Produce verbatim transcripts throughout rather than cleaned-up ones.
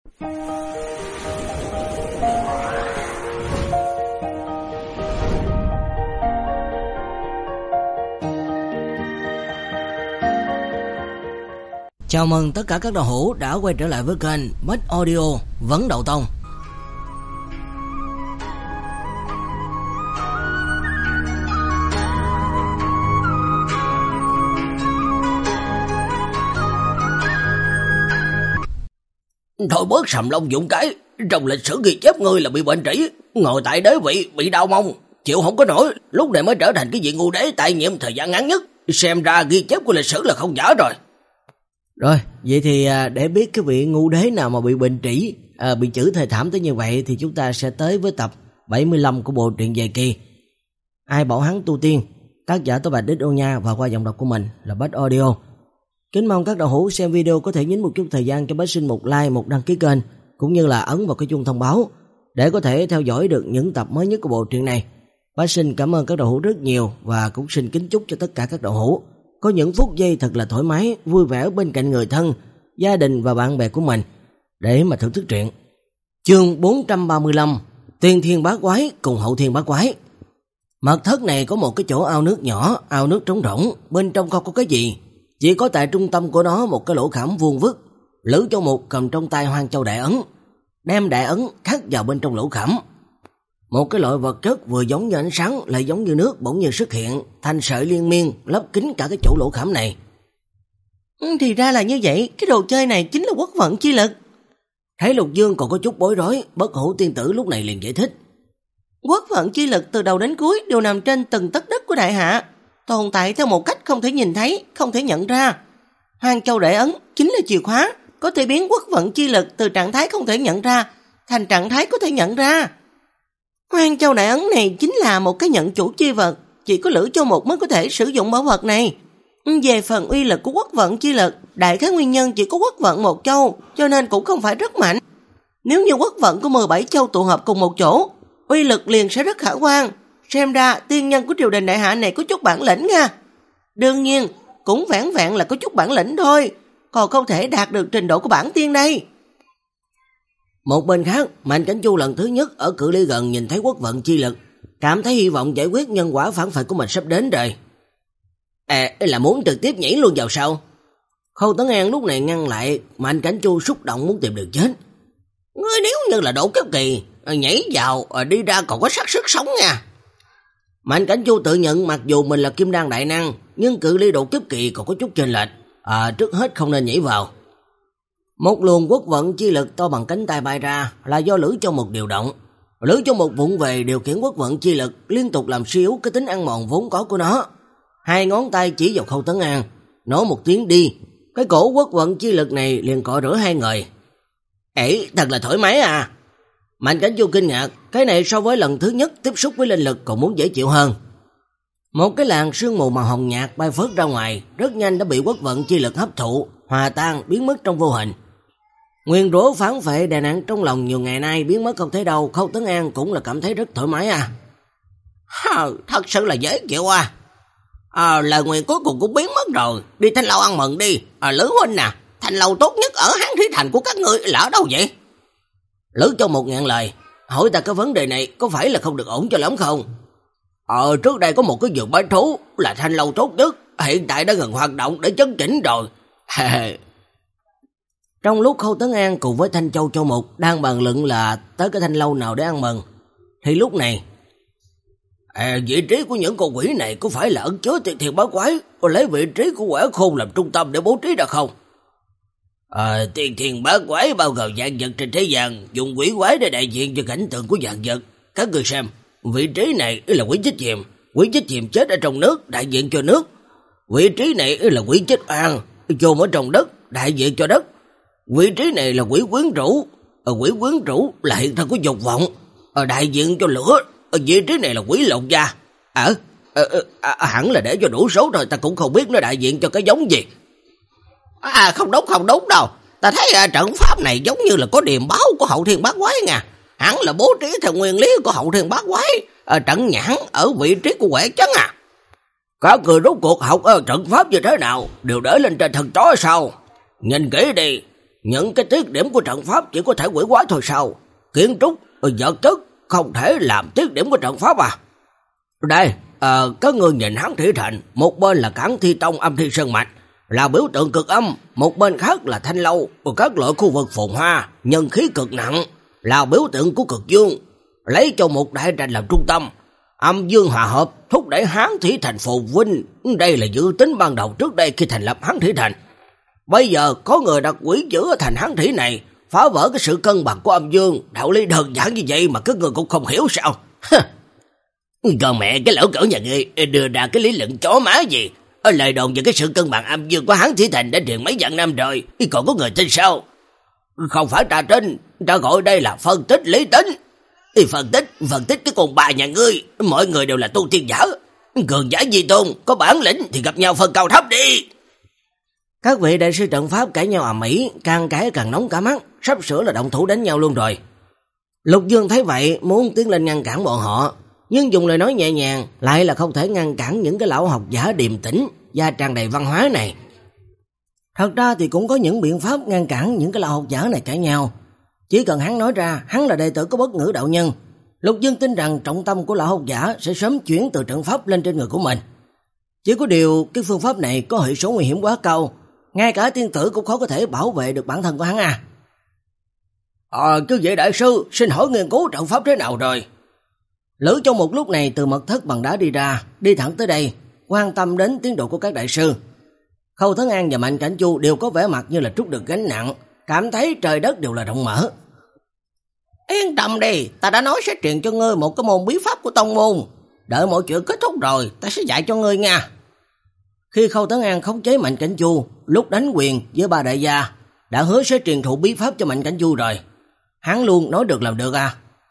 Chào mừng tất cả các đạo hữu đã quay trở lại với kênh Bách Audio Vấn Đậu Tông. Thôi bớt sầm lông dụng cái, trong lịch sử ghi chép ngươi là bị bệnh trĩ, ngồi tại đế vị bị đau mông, chịu không có nổi, lúc này mới trở thành cái vị ngu đế tại nhiệm thời gian ngắn nhất. Xem ra ghi chép của lịch sử là không giả rồi. Rồi, vậy thì để biết cái vị ngu đế nào mà bị bệnh trĩ, à, bị chữ thê thảm tới như vậy thì chúng ta sẽ tới với tập bảy mươi lăm của bộ truyện dài kỳ Ai Bảo Hắn Tu Tiên, tác giả Tô Bạch Đích Ô Nha và qua giọng đọc của mình là Bách Audio. Kính mong các đạo hữu xem video có thể nhấn một chút thời gian cho Bách xin một like, một đăng ký kênh cũng như là ấn vào cái chuông thông báo để có thể theo dõi được những tập mới nhất của bộ truyện này. Bách xin cảm ơn các đạo hữu rất nhiều và cũng xin kính chúc cho tất cả các đạo hữu có những phút giây thật là thoải mái, vui vẻ bên cạnh người thân, gia đình và bạn bè của mình để mà thưởng thức truyện. Chương bốn trăm ba mươi lăm, Tiên Thiên Bát Quái cùng Hậu Thiên Bát Quái. Mật thất này có một cái chỗ ao nước nhỏ, ao nước trống rỗng, bên trong không có cái gì, chỉ có tại trung tâm của nó một cái lỗ khảm vuông vức. Lữ Châu Mục cầm trong tay Hoang Châu Đại Ấn, đem đại ấn khắc vào bên trong lỗ khảm. Một cái loại vật chất vừa giống như ánh sáng lại giống như nước bỗng nhiên xuất hiện, thành sợi liên miên lấp kín cả cái chỗ lỗ khảm này. Thì ra là như vậy, cái đồ chơi này chính là quốc vận chi lực. Thấy Lục Dương còn có chút bối rối, Bất Hủ tiên tử lúc này liền giải thích. Quốc vận chi lực từ đầu đến cuối đều nằm trên từng tấc đất của đại hạ, tồn tại theo một cách không thể nhìn thấy, không thể nhận ra. Hoang Châu Đại Ấn chính là chìa khóa, có thể biến quốc vận chi lực từ trạng thái không thể nhận ra thành trạng thái có thể nhận ra. Hoang Châu Đại Ấn này chính là một cái nhận chủ chi vật, chỉ có Lữ Châu Mục mới có thể sử dụng bảo vật này. Về phần uy lực của quốc vận chi lực, đại khái nguyên nhân chỉ có quốc vận một châu, cho nên cũng không phải rất mạnh. Nếu như quốc vận của mười bảy châu tụ hợp cùng một chỗ, uy lực liền sẽ rất khả quan. Xem ra tiên nhân của triều đình đại hạ này có chút bản lĩnh nha. Đương nhiên, cũng vẻn vẹn là có chút bản lĩnh thôi, còn không thể đạt được trình độ của bản tiên đây. Một bên khác, Mạnh Cảnh Chu lần thứ nhất ở cự ly gần nhìn thấy quốc vận chi lực, cảm thấy hy vọng giải quyết nhân quả phản phệ của mình sắp đến rồi. À, là muốn trực tiếp nhảy luôn vào sao? Khâu Tấn An lúc này ngăn lại, Mạnh Cảnh Chu xúc động muốn tìm đường chết. Ngươi nếu như là Độ Kiếp Kỳ, nhảy vào đi ra còn có xác sức sống nha. Mạnh Cảnh Chu tự nhận mặc dù mình là kim đan đại năng, nhưng cự ly Độ Kiếp Kỳ còn có chút chênh lệch, à, trước hết không nên nhảy vào. Một luồng quốc vận chi lực to bằng cánh tay bay ra là do Lữ Châu Mục điều động. Lữ Châu Mục vụng về điều khiển quốc vận chi lực, liên tục làm suy yếu cái tính ăn mòn vốn có của nó. Hai ngón tay chỉ vào Khâu Tấn An, nói một tiếng đi, cái cổ quốc vận chi lực này liền cọ rửa hai người. Ê, thật là thoải mái à. Mạnh Cảnh Chu kinh ngạc, cái này so với lần thứ nhất tiếp xúc với linh lực còn muốn dễ chịu hơn. Một cái làn sương mù màu hồng nhạt bay phớt ra ngoài, rất nhanh đã bị quốc vận chi lực hấp thụ, hòa tan, biến mất trong vô hình. Nguyên rủa phản phệ đè nặng trong lòng nhiều ngày nay biến mất không thấy đâu, Khâu Tấn An cũng là cảm thấy rất thoải mái à. À, thật sự là dễ chịu à. À, lời nguyện cuối cùng cũng biến mất rồi, đi Thanh Lâu ăn mừng đi. À, Lữ huynh nè, Thanh Lâu tốt nhất ở Hán Thí Thành của các ngươi là ở đâu vậy? Lữ Châu Mục ngạn lời, hỏi ta cái vấn đề này có phải là không được ổn cho lắm không? Ờ, trước đây có một cái vườn bách thú là Thanh Lâu tốt nhất, hiện tại đã ngừng hoạt động để chấn chỉnh rồi. Trong lúc Khâu Tấn An cùng với Thanh Châu Châu Mục đang bàn luận là tới cái Thanh Lâu nào để ăn mừng, thì lúc này à, vị trí của những con quỷ này có phải là ẩn chứa Tiên Thiên Bát Quái, có lấy vị trí của Quẻ Khôn làm trung tâm để bố trí được không? À, Tiên Thiên Bát Quái bao gồm vạn vật trên thế gian, dùng quỷ quái để đại diện cho cảnh tượng của vạn vật. Các người xem, vị trí này là quỷ Chích Diệm, quỷ Chích Diệm chết ở trong nước, đại diện cho nước. Vị trí này là quỷ Chích An, chôn ở trong đất, đại diện cho đất. Vị trí này là quỷ Quyến Rũ, ở quỷ Quyến Rũ là hiện thân của dục vọng, ở đại diện cho lửa. Ở vị trí này là quỷ Lột Da. Ờ, à, à, à, hẳn là để cho đủ số thôi, ta cũng không biết nó đại diện cho cái giống gì. À, không đúng, không đúng đâu. Ta thấy à, trận pháp này giống như là có điềm báo của Hậu Thiên Bát Quái nha. Hẳn là bố trí theo nguyên lý của Hậu Thiên Bát Quái. À, trận nhãn ở vị trí của Quẻ Chấn à. Các người rốt cuộc học ở trận pháp như thế nào, đều để lên trên thần chó sao? Nhìn kỹ đi, những cái tiết điểm của trận pháp chỉ có thể quỷ hóa thôi sao? Kiến trúc, vật chất không thể làm tiết điểm của trận pháp à? Đây, à, các ngươi nhìn Hán Thủy Thành, một bên là Cảng Thi Tông Âm Thi Sơn Mạch, là biểu tượng cực âm, một bên khác là Thanh Lâu, các loại khu vực phồn hoa, nhân khí cực nặng, là biểu tượng của cực dương. Lấy cho một đại tranh làm trung tâm, âm dương hòa hợp, thúc đẩy Hán Thủy Thành phồn vinh. Đây là dự tính ban đầu trước đây khi thành lập Hán Thủy Thành. Bây giờ có người đặt quỷ chữ ở thành Hán Thủy này, phá vỡ cái sự cân bằng của âm dương. Đạo lý đơn giản như vậy mà các người cũng không hiểu sao? Còn mẹ cái lỗ cỡ nhà ngươi đưa ra cái lý luận chó má gì? Ở lời đồn về cái sự cân bằng âm dương của Hán Thủy Thành đã truyền mấy vạn năm rồi, còn có người tin sao? Không phải trà trinh, ta gọi đây là phân tích lý tính. Phân tích, phân tích cái con bà nhà ngươi, mọi người đều là tu tiên giả. Cường giả di tôn, có bản lĩnh thì gặp nhau phân cao thấp đi. Các vị đại sư trận pháp cãi nhau ầm ĩ, càng cãi càng nóng cả mắt, sắp sửa là động thủ đánh nhau luôn rồi. Lục Dương thấy vậy muốn tiến lên ngăn cản bọn họ, nhưng dùng lời nói nhẹ nhàng lại là không thể ngăn cản những cái lão học giả điềm tĩnh và tràn đầy văn hóa này. Thật ra thì cũng có những biện pháp ngăn cản những cái lão học giả này cãi nhau. Chỉ cần hắn nói ra hắn là đệ tử của Bất Ngữ đạo nhân, Lục Dương tin rằng trọng tâm của lão học giả sẽ sớm chuyển từ trận pháp lên trên người của mình. Chỉ có điều cái phương pháp này có hệ số nguy hiểm quá cao, ngay cả tiên tử cũng khó có thể bảo vệ được bản thân của hắn à. Ờ, chứ vậy đại sư, xin hỏi nghiên cứu trận pháp thế nào rồi? Lữ Châu một lúc này từ mật thất bằng đá đi ra, đi thẳng tới đây, quan tâm đến tiến độ của các đại sư. Khâu Thấn An và Mạnh Cảnh Chu đều có vẻ mặt như là trút được gánh nặng, cảm thấy trời đất đều là rộng mở. Yên tâm đi, ta đã nói sẽ truyền cho ngươi một cái môn bí pháp của tông môn. Đợi mọi chuyện kết thúc rồi, ta sẽ dạy cho ngươi nha. Khi Khâu Tấn An khống chế Mạnh Cảnh Chu, lúc đánh quyền với ba đại gia, đã hứa sẽ truyền thụ bí pháp cho Mạnh Cảnh Chu rồi. Hắn luôn nói được làm được à?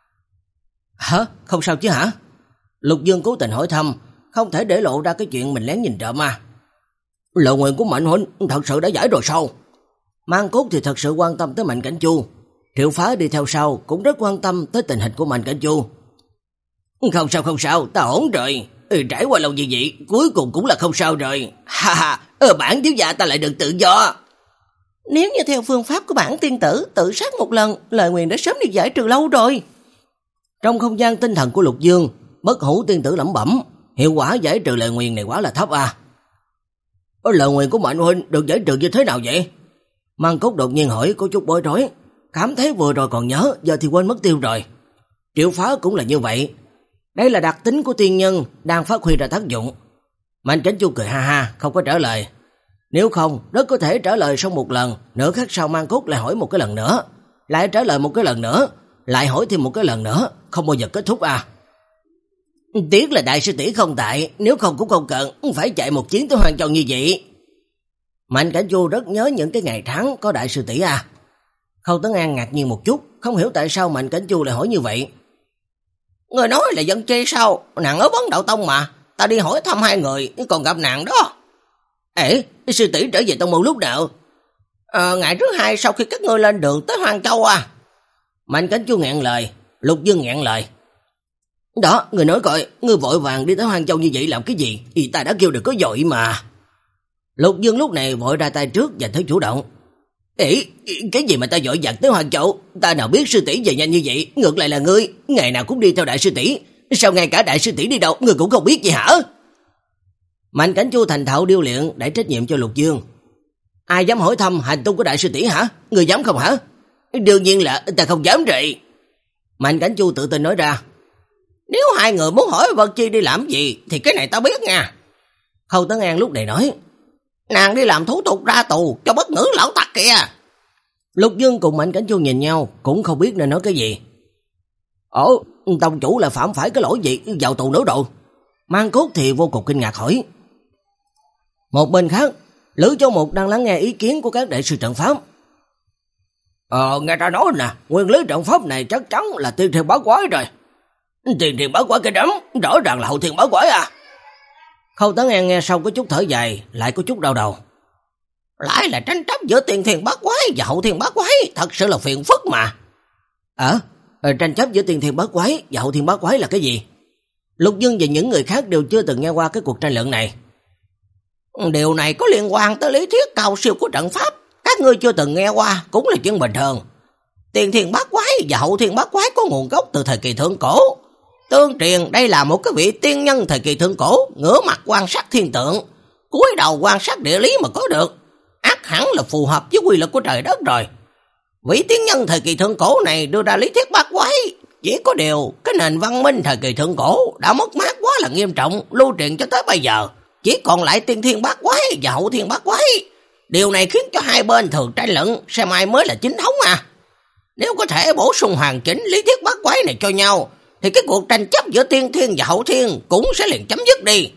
Hả? Không sao chứ hả? Lục Dương cố tình hỏi thăm, không thể để lộ ra cái chuyện mình lén nhìn trộm à. Lời nguyện của Mạnh huynh thật sự đã giải rồi sao? Mang Cốt thì thật sự quan tâm tới Mạnh Cảnh Chu. Triệu Phá đi theo sau cũng rất quan tâm tới tình hình của Mạnh Cảnh Chu. Không sao không sao, ta ổn rồi. Ừ, trải qua lâu như vậy, cuối cùng cũng là không sao rồi. Ha ha, ở bản thiếu gia ta lại được tự do. Nếu như theo phương pháp của bản tiên tử, tự sát một lần, lời nguyền đã sớm được giải trừ lâu rồi. Trong không gian tinh thần của Lục Dương, Bất Hủ tiên tử lẩm bẩm, hiệu quả giải trừ lời nguyền này quá là thấp à. Ở lời nguyền của Mạnh huynh được giải trừ như thế nào vậy? Mang Cốt đột nhiên hỏi có chút bối rối, cảm thấy vừa rồi còn nhớ, giờ thì quên mất tiêu rồi. Triệu Phá cũng là như vậy. Đây là đặc tính của tiên nhân đang phát huy ra tác dụng. Mạnh Cảnh Chu cười ha ha, không có trả lời. Nếu không, rất có thể trả lời xong một lần, nửa khắc sau Mang Cốt lại hỏi một cái lần nữa, lại trả lời một cái lần nữa, lại hỏi thêm một cái lần nữa, không bao giờ kết thúc à. Tiếc là đại sư tỷ không tại, nếu không cũng không cần phải chạy một chuyến tới Hoàng Châu như vậy. Mạnh Cảnh Chu rất nhớ những cái ngày tháng có đại sư tỷ à. Khâu Tấn An ngạc nhiên một chút, không hiểu tại sao Mạnh Cảnh Chu lại hỏi như vậy. Người nói là dân chê sao? Nàng ở Vấn Đạo Tông mà, ta đi hỏi thăm hai người, còn gặp nàng đó. Ê, sư tỷ trở về tông môn lúc nào? À, ngày thứ hai sau khi các ngươi lên đường tới Hoàng Châu à. Mạnh Cảnh Chu ngẹn lời, Lục Dương ngẹn lời. Đó, người nói coi, người vội vàng đi tới Hoàng Châu như vậy làm cái gì? Thì ta đã kêu được có dội mà. Lục Dương lúc này vội ra tay trước và thấy chủ động. Ê, cái gì mà ta vội vàng tới Hoàng Châu? Ta nào biết sư tỷ về nhanh như vậy, ngược lại là ngươi, ngày nào cũng đi theo đại sư tỷ. Sao ngay cả đại sư tỷ đi đâu, ngươi cũng không biết gì hả? Mạnh Cảnh Chu thành thạo điêu luyện đẩy trách nhiệm cho Lục Dương. Ai dám hỏi thăm hành tung của đại sư tỷ hả? Người dám không hả? Đương nhiên là ta không dám rồi. Mạnh Cảnh Chu tự tin nói ra. Nếu hai người muốn hỏi Vật Chi đi làm gì thì cái này ta biết nha. Khâu Tấn An lúc này nói. Nàng đi làm thủ tục ra tù cho Bất Ngữ lão tặc kìa. Lục Dương cùng Mạnh Cảnh Chu nhìn nhau, cũng không biết nên nói cái gì. Ồ, tông chủ là phạm phải cái lỗi gì vào tù nữa rồi? Mang Cốt thì vô cùng kinh ngạc hỏi. Một bên khác, Lữ Châu Mục đang lắng nghe ý kiến của các đại sư trận pháp. Ờ, nghe ta nói nè, nguyên lý trận pháp này chắc chắn là tiên thiên bá quái rồi. Tiên thiên bá quái cái đấm, rõ ràng là hậu thiên bá quái à. Khâu Tấn An nghe xong có chút thở dài, lại có chút đau đầu. Lại là tranh chấp giữa tiên thiên bá quái và hậu thiên bá quái, thật sự là phiền phức mà. Ờ, à, tranh chấp giữa tiên thiên bá quái và hậu thiên bá quái là cái gì? Lục Dương và những người khác đều chưa từng nghe qua cái cuộc tranh luận này. Điều này có liên quan tới lý thuyết cao siêu của trận pháp. Các các ngươi chưa từng nghe qua cũng là chuyện bình thường. Tiền thiên bát quái và hậu thiên bát quái có nguồn gốc từ thời kỳ thượng cổ. Tương truyền đây là một cái vị tiên nhân thời kỳ thượng cổ, ngửa mặt quan sát thiên tượng, cúi đầu quan sát địa lý mà có được. Ác hẳn là phù hợp với quy luật của trời đất rồi. Vị tiên nhân thời kỳ thượng cổ này đưa ra lý thuyết bát quái. Chỉ có điều, cái nền văn minh thời kỳ thượng cổ đã mất mát quá là nghiêm trọng, lưu truyền cho tới bây giờ. Chỉ còn lại tiên thiên bát quái và hậu thiên bát quái. Điều này khiến cho hai bên thường tranh luận xem ai mới là chính thống à. Nếu có thể bổ sung hoàn chỉnh lý thuyết bát quái này cho nhau, thì cái cuộc tranh chấp giữa tiên thiên và hậu thiên cũng sẽ liền chấm dứt đi.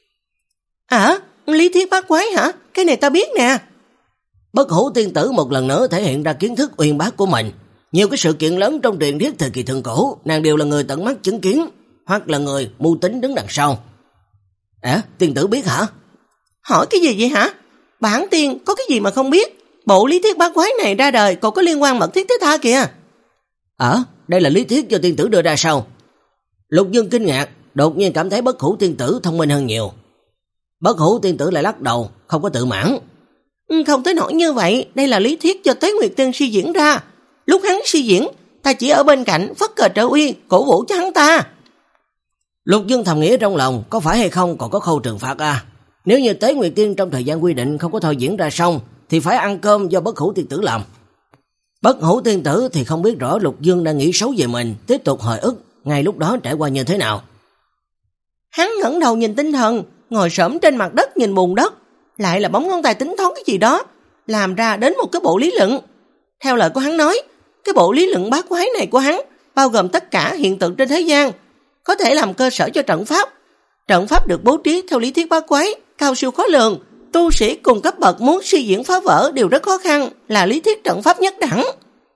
Hả? Lý thuyết bát quái hả? Cái này ta biết nè. Bất Hủ tiên tử một lần nữa thể hiện ra kiến thức uyên bác của mình. Nhiều cái sự kiện lớn trong truyền thuyết thời kỳ thượng cổ, nàng đều là người tận mắt chứng kiến, hoặc là người mưu tính đứng đằng sau. À, tiên tử biết hả? Hỏi cái gì vậy hả? Bản tiên có cái gì mà không biết? Bộ lý thuyết bát quái này ra đời còn có liên quan mật thiết tới ta kìa. À, đây là lý thuyết do tiên tử đưa ra sao? Lục Dương kinh ngạc, đột nhiên cảm thấy Bất Hủ tiên tử thông minh hơn nhiều. Bất Hủ tiên tử lại lắc đầu, không có tự mãn. Không tới nỗi như vậy, đây là lý thuyết do Tế Nguyệt Tiên suy diễn ra. Lúc hắn suy diễn, ta chỉ ở bên cạnh phất cờ trợ uy, cổ vũ cho hắn ta. Lục Dương thầm nghĩ trong lòng, có phải hay không còn có khâu trừng phạt à? Nếu như Tế Nguyệt Tiên trong thời gian quy định không có thôi diễn ra xong, thì phải ăn cơm do Bất Hủ tiên tử làm. Bất Hủ tiên tử thì không biết rõ Lục Dương đang nghĩ xấu về mình, tiếp tục hồi ức ngay lúc đó trải qua như thế nào. Hắn ngẩng đầu nhìn tinh thần, ngồi xổm trên mặt đất nhìn bùn đất, lại là bấm ngón tay tính toán cái gì đó, làm ra đến một cái bộ lý luận. Theo lời của hắn nói, cái bộ lý luận bát quái này của hắn bao gồm tất cả hiện tượng trên thế gian, có thể làm cơ sở cho trận pháp. Trận pháp được bố trí theo lý thuyết bát quái, cao siêu khó lường, tu sĩ cùng cấp bậc muốn suy diễn phá vỡ đều rất khó khăn, là lý thuyết trận pháp nhất đẳng.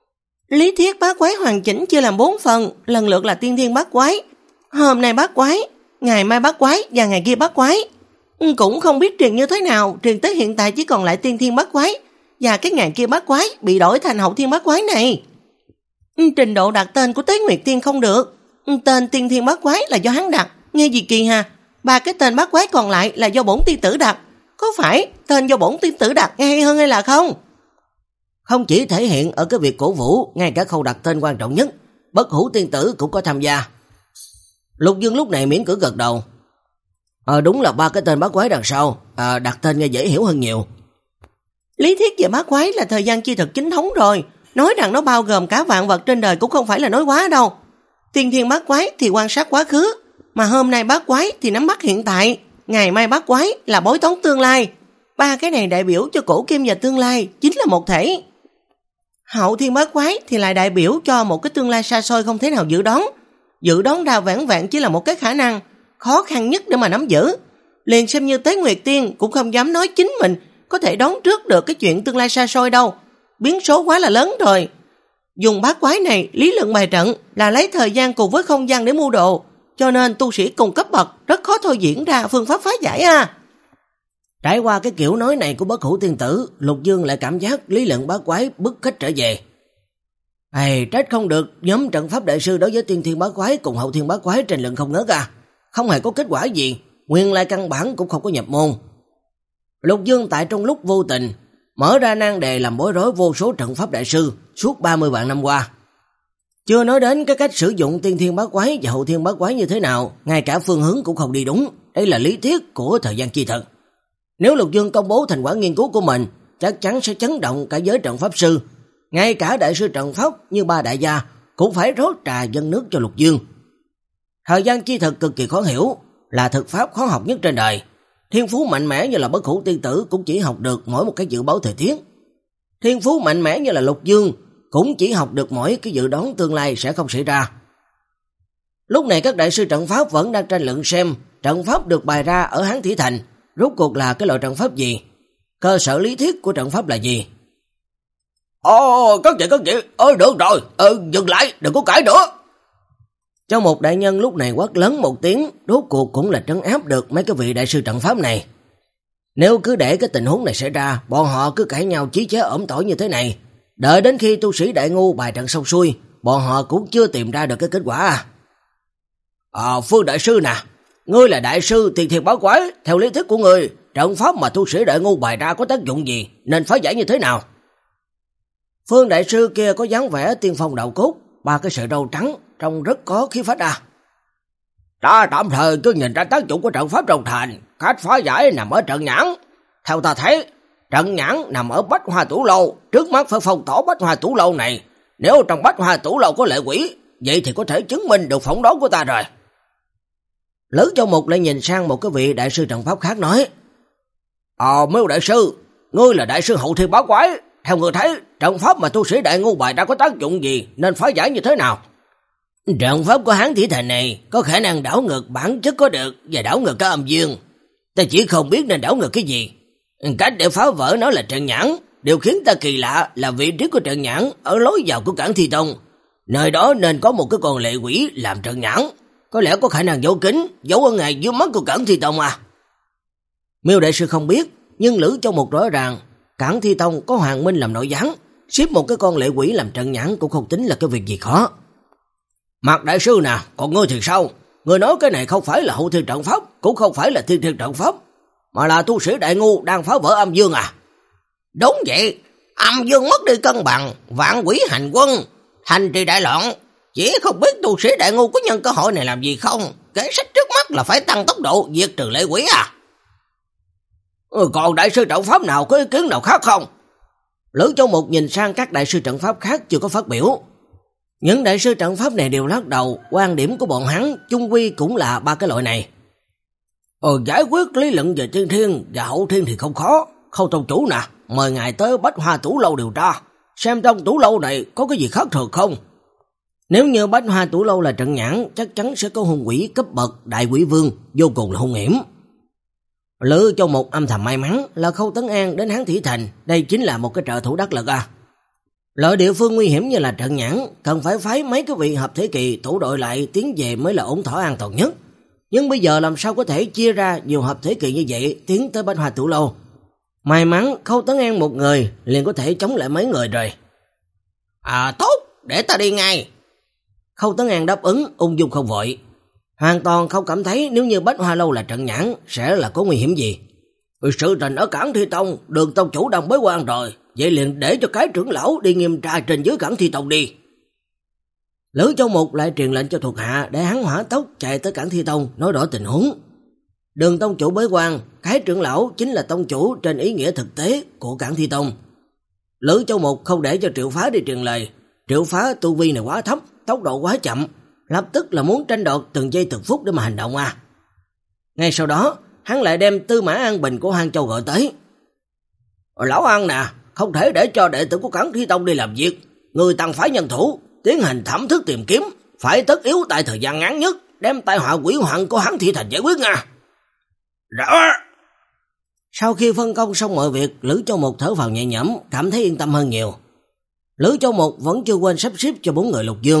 Lý thuyết bát quái hoàn chỉnh chia làm bốn phần, lần lượt là tiên thiên bát quái, hôm nay bát quái, ngày mai bát quái và ngày kia bát quái. Cũng không biết truyền như thế nào, truyền tới hiện tại chỉ còn lại tiên thiên bát quái, và cái ngày kia bát quái bị đổi thành hậu thiên bát quái này. Trình độ đặt tên của Tế Nguyệt Tiên không được, tên tiên thiên bát quái là do hắn đặt, nghe gì kỳ ha. Ba cái tên bát quái còn lại là do bổn tiên tử đặt, có phải tên do bổn tiên tử đặt nghe hay hơn hay là không? Không chỉ thể hiện ở cái việc cổ vũ, ngay cả khâu đặt tên quan trọng nhất, Bất Hủ tiên tử cũng có tham gia. Lục Dương lúc này miễn cưỡng gật đầu. Ờ đúng là ba cái tên bát quái đằng sau, à, đặt tên nghe dễ hiểu hơn nhiều. Lý thuyết về bát quái là thời gian chi thực chính thống rồi, nói rằng nó bao gồm cả vạn vật trên đời cũng không phải là nói quá đâu. Tiên thiên bát quái thì quan sát quá khứ, mà hôm nay bát quái thì nắm bắt hiện tại, ngày mai bát quái là bói toán tương lai. Ba cái này đại biểu cho cổ kim và tương lai, chính là một thể. Hậu thiên bát quái thì lại đại biểu cho một cái tương lai xa xôi không thể nào dự đoán. Dự đoán ra vãn vẹn chỉ là một cái khả năng khó khăn nhất để mà nắm giữ. Liền xem như Tế Nguyệt Tiên cũng không dám nói chính mình có thể đoán trước được cái chuyện tương lai xa xôi đâu. Biến số quá là lớn rồi. Dùng bát quái này lý luận bài trận là lấy thời gian cùng với không gian để mưu đồ, cho nên tu sĩ cùng cấp bậc rất khó thôi diễn ra phương pháp phá giải à. Trải qua cái kiểu nói này của Bất Hủ tiên tử, Lục Dương lại cảm giác lý luận bát quái bức khách trở về. Ây, trách không được nhóm trận pháp đại sư đối với tiên thiên bát quái cùng hậu thiên bát quái tranh luận không ngớt à. Không hề có kết quả gì, nguyên lai căn bản cũng không có nhập môn. Lục Dương tại trong lúc vô tình mở ra nan đề làm bối rối vô số trận pháp đại sư suốt ba mươi vạn năm qua. Chưa nói đến cái cách sử dụng tiên thiên bát quái và hậu thiên bát quái như thế nào, ngay cả phương hướng cũng không đi đúng. Đây là lý thuyết của thời gian chi thực. Nếu Lục Dương công bố thành quả nghiên cứu của mình, chắc chắn sẽ chấn động cả giới trận pháp sư. Ngay cả đại sư trận pháp như ba đại gia cũng phải rót trà dâng nước cho Lục Dương. Thời gian chi thực cực kỳ khó hiểu, là thực pháp khó học nhất trên đời. Thiên phú mạnh mẽ như là Bất Hủ tiên tử cũng chỉ học được mỗi một cái dự báo thời tiết. Thiên phú mạnh mẽ như là Lục Dương cũng chỉ học được mỗi cái dự đoán tương lai sẽ không xảy ra. Lúc này các đại sư trận pháp vẫn đang tranh luận xem trận pháp được bày ra ở Hán Thủy Thành rốt cuộc là cái loại trận pháp gì, cơ sở lý thuyết của trận pháp là gì. Ồ, các chị, các chị, ơi được rồi, ừ, dừng lại, đừng có cãi nữa. Trong một đại nhân lúc này quát lớn một tiếng, rốt cuộc cũng là trấn áp được mấy cái vị đại sư trận pháp này. Nếu cứ để cái tình huống này xảy ra, bọn họ cứ cãi nhau chí chế ổm tỏi như thế này, đợi đến khi tu sĩ đại ngu bài trận xong xuôi, bọn họ cũng chưa tìm ra được cái kết quả à. À, Phương đại sư nè, ngươi là đại sư tiền thiệt báo quái, theo lý thuyết của ngươi, trận pháp mà tu sĩ đại ngu bài ra có tác dụng gì, nên phá giải như thế nào? Phương đại sư kia có dáng vẻ tiên phong đạo cốt, ba cái sợi râu trắng trông rất có khí phách à. Ta tạm thời cứ nhìn ra tác dụng của trận pháp trong thành, cách phá giải nằm ở trận nhãn. Theo ta thấy, trận nhãn nằm ở Bách Hoa Tủ Lâu, trước mắt phải phong tỏa Bách Hoa Tủ Lâu này. Nếu trong Bách Hoa Tủ Lâu có lệ quỷ, vậy thì có thể chứng minh được phỏng đoán của ta rồi. Lữ Châu Mục lại nhìn sang một cái vị đại sư trận pháp khác nói: Ờ, Miêu đại sư, ngươi là đại sư hậu thiên bá quái. Theo ngươi thấy, trận pháp mà tu sĩ Đại Ngu bày ra có tác dụng gì, nên phá giải như thế nào? Trận pháp của Hán Thủy Thành này có khả năng đảo ngược bản chất có được và đảo ngược cả âm dương. Ta chỉ không biết nên đảo ngược cái gì. Cách để phá vỡ nó là trận nhãn. Điều khiến ta kỳ lạ là vị trí của trận nhãn ở lối vào của Cảng Thi Tông. Nơi đó nên có một cái con lệ quỷ làm trận nhãn. Có lẽ có khả năng giấu kín, giấu ở ngay dưới mắt của Cảng Thi Tông à. Miêu đại sư không biết, nhưng Lữ Châu Mục rõ ràng Cảng Thi Tông có Hoàng Minh làm nội gián, xếp một cái con lệ quỷ làm trận nhãn cũng không tính là cái việc gì khó. Mạc đại sư nè, còn ngươi thì sao? Ngươi nói cái này không phải là hậu thiên trận pháp, cũng không phải là thiên thiên trận pháp, mà là tu sĩ Đại Ngu đang phá vỡ âm dương à? Đúng vậy, âm dương mất đi cân bằng, vạn quỷ hành quân, thành trì đại loạn. Chỉ không biết tu sĩ Đại Ngu có nhân cơ hội này làm gì không? Kế sách trước mắt là phải tăng tốc độ diệt trừ lệ quỷ à? Ừ, còn đại sư trận pháp nào có ý kiến nào khác không? Lữ Châu Mục nhìn sang các đại sư trận pháp khác chưa có phát biểu. Những đại sư trận pháp này đều lắc đầu, quan điểm của bọn hắn chung quy cũng là ba cái loại này. Ờ, giải quyết lý luận về thiên thiên và hậu thiên thì không khó. Khâu tông chủ nè, mời ngài tới Bách Hoa Tủ Lâu điều tra, xem trong tủ lâu này có cái gì khác thường không. Nếu như Bách Hoa Tủ Lâu là trận nhãn, chắc chắn sẽ có hung quỷ cấp bậc đại quỷ vương, vô cùng là hung hiểm. Lữ Châu Mục âm thầm may mắn là Khâu Tấn An đến Hán Thủy Thành, đây chính là một cái trợ thủ đắc lực à. Loại địa phương nguy hiểm như là trận nhãn, cần phải phái mấy cái vị hợp thế kỳ thủ đội lại tiến về mới là ổn thỏa an toàn nhất. Nhưng bây giờ làm sao có thể chia ra nhiều hợp thế kỳ như vậy tiến tới Bách Hoa Tủ Lâu. May mắn Khâu Tấn An một người liền có thể chống lại mấy người rồi. À tốt, để ta đi ngay. Khâu Tấn An đáp ứng, ung dung không vội. Hoàn toàn không cảm thấy nếu như Bách Hoa Lâu là trận nhãn sẽ là có nguy hiểm gì. Sự tình ở Cảng Thi Tông, Đường tông chủ đang bế quan rồi, vậy liền để cho cái trưởng lão đi nghiêm tra trên dưới Cảng Thi Tông đi. Lữ Châu Mục lại truyền lệnh cho thuộc hạ để hắn hỏa tốc chạy tới Cảng Thi Tông nói rõ tình huống. Đường tông chủ bế quan, cái trưởng lão chính là tông chủ trên ý nghĩa thực tế của Cảng Thi Tông. Lữ Châu Mục không để cho Triệu Phá đi truyền lời. Triệu Phá tu vi này quá thấp, tốc độ quá chậm, lập tức là muốn tranh đoạt từng giây từng phút để mà hành động à. Ngay sau đó, hắn lại đem Tư Mã An Bình của Hoang Châu gọi tới. Lão An nè, không thể để cho đệ tử của Cảng Thi Tông đi làm việc. Người tăng phái nhân thủ, tiến hành thẩm thức tìm kiếm, phải tất yếu tại thời gian ngắn nhất, đem tai họa quỷ hoạn của Hán Thủy Thành giải quyết nha. Rõ. Sau khi phân công xong mọi việc, Lữ Châu Mục thở vào nhẹ nhõm, cảm thấy yên tâm hơn nhiều. Lữ Châu Mục vẫn chưa quên sắp xếp cho bốn người Lục Dương.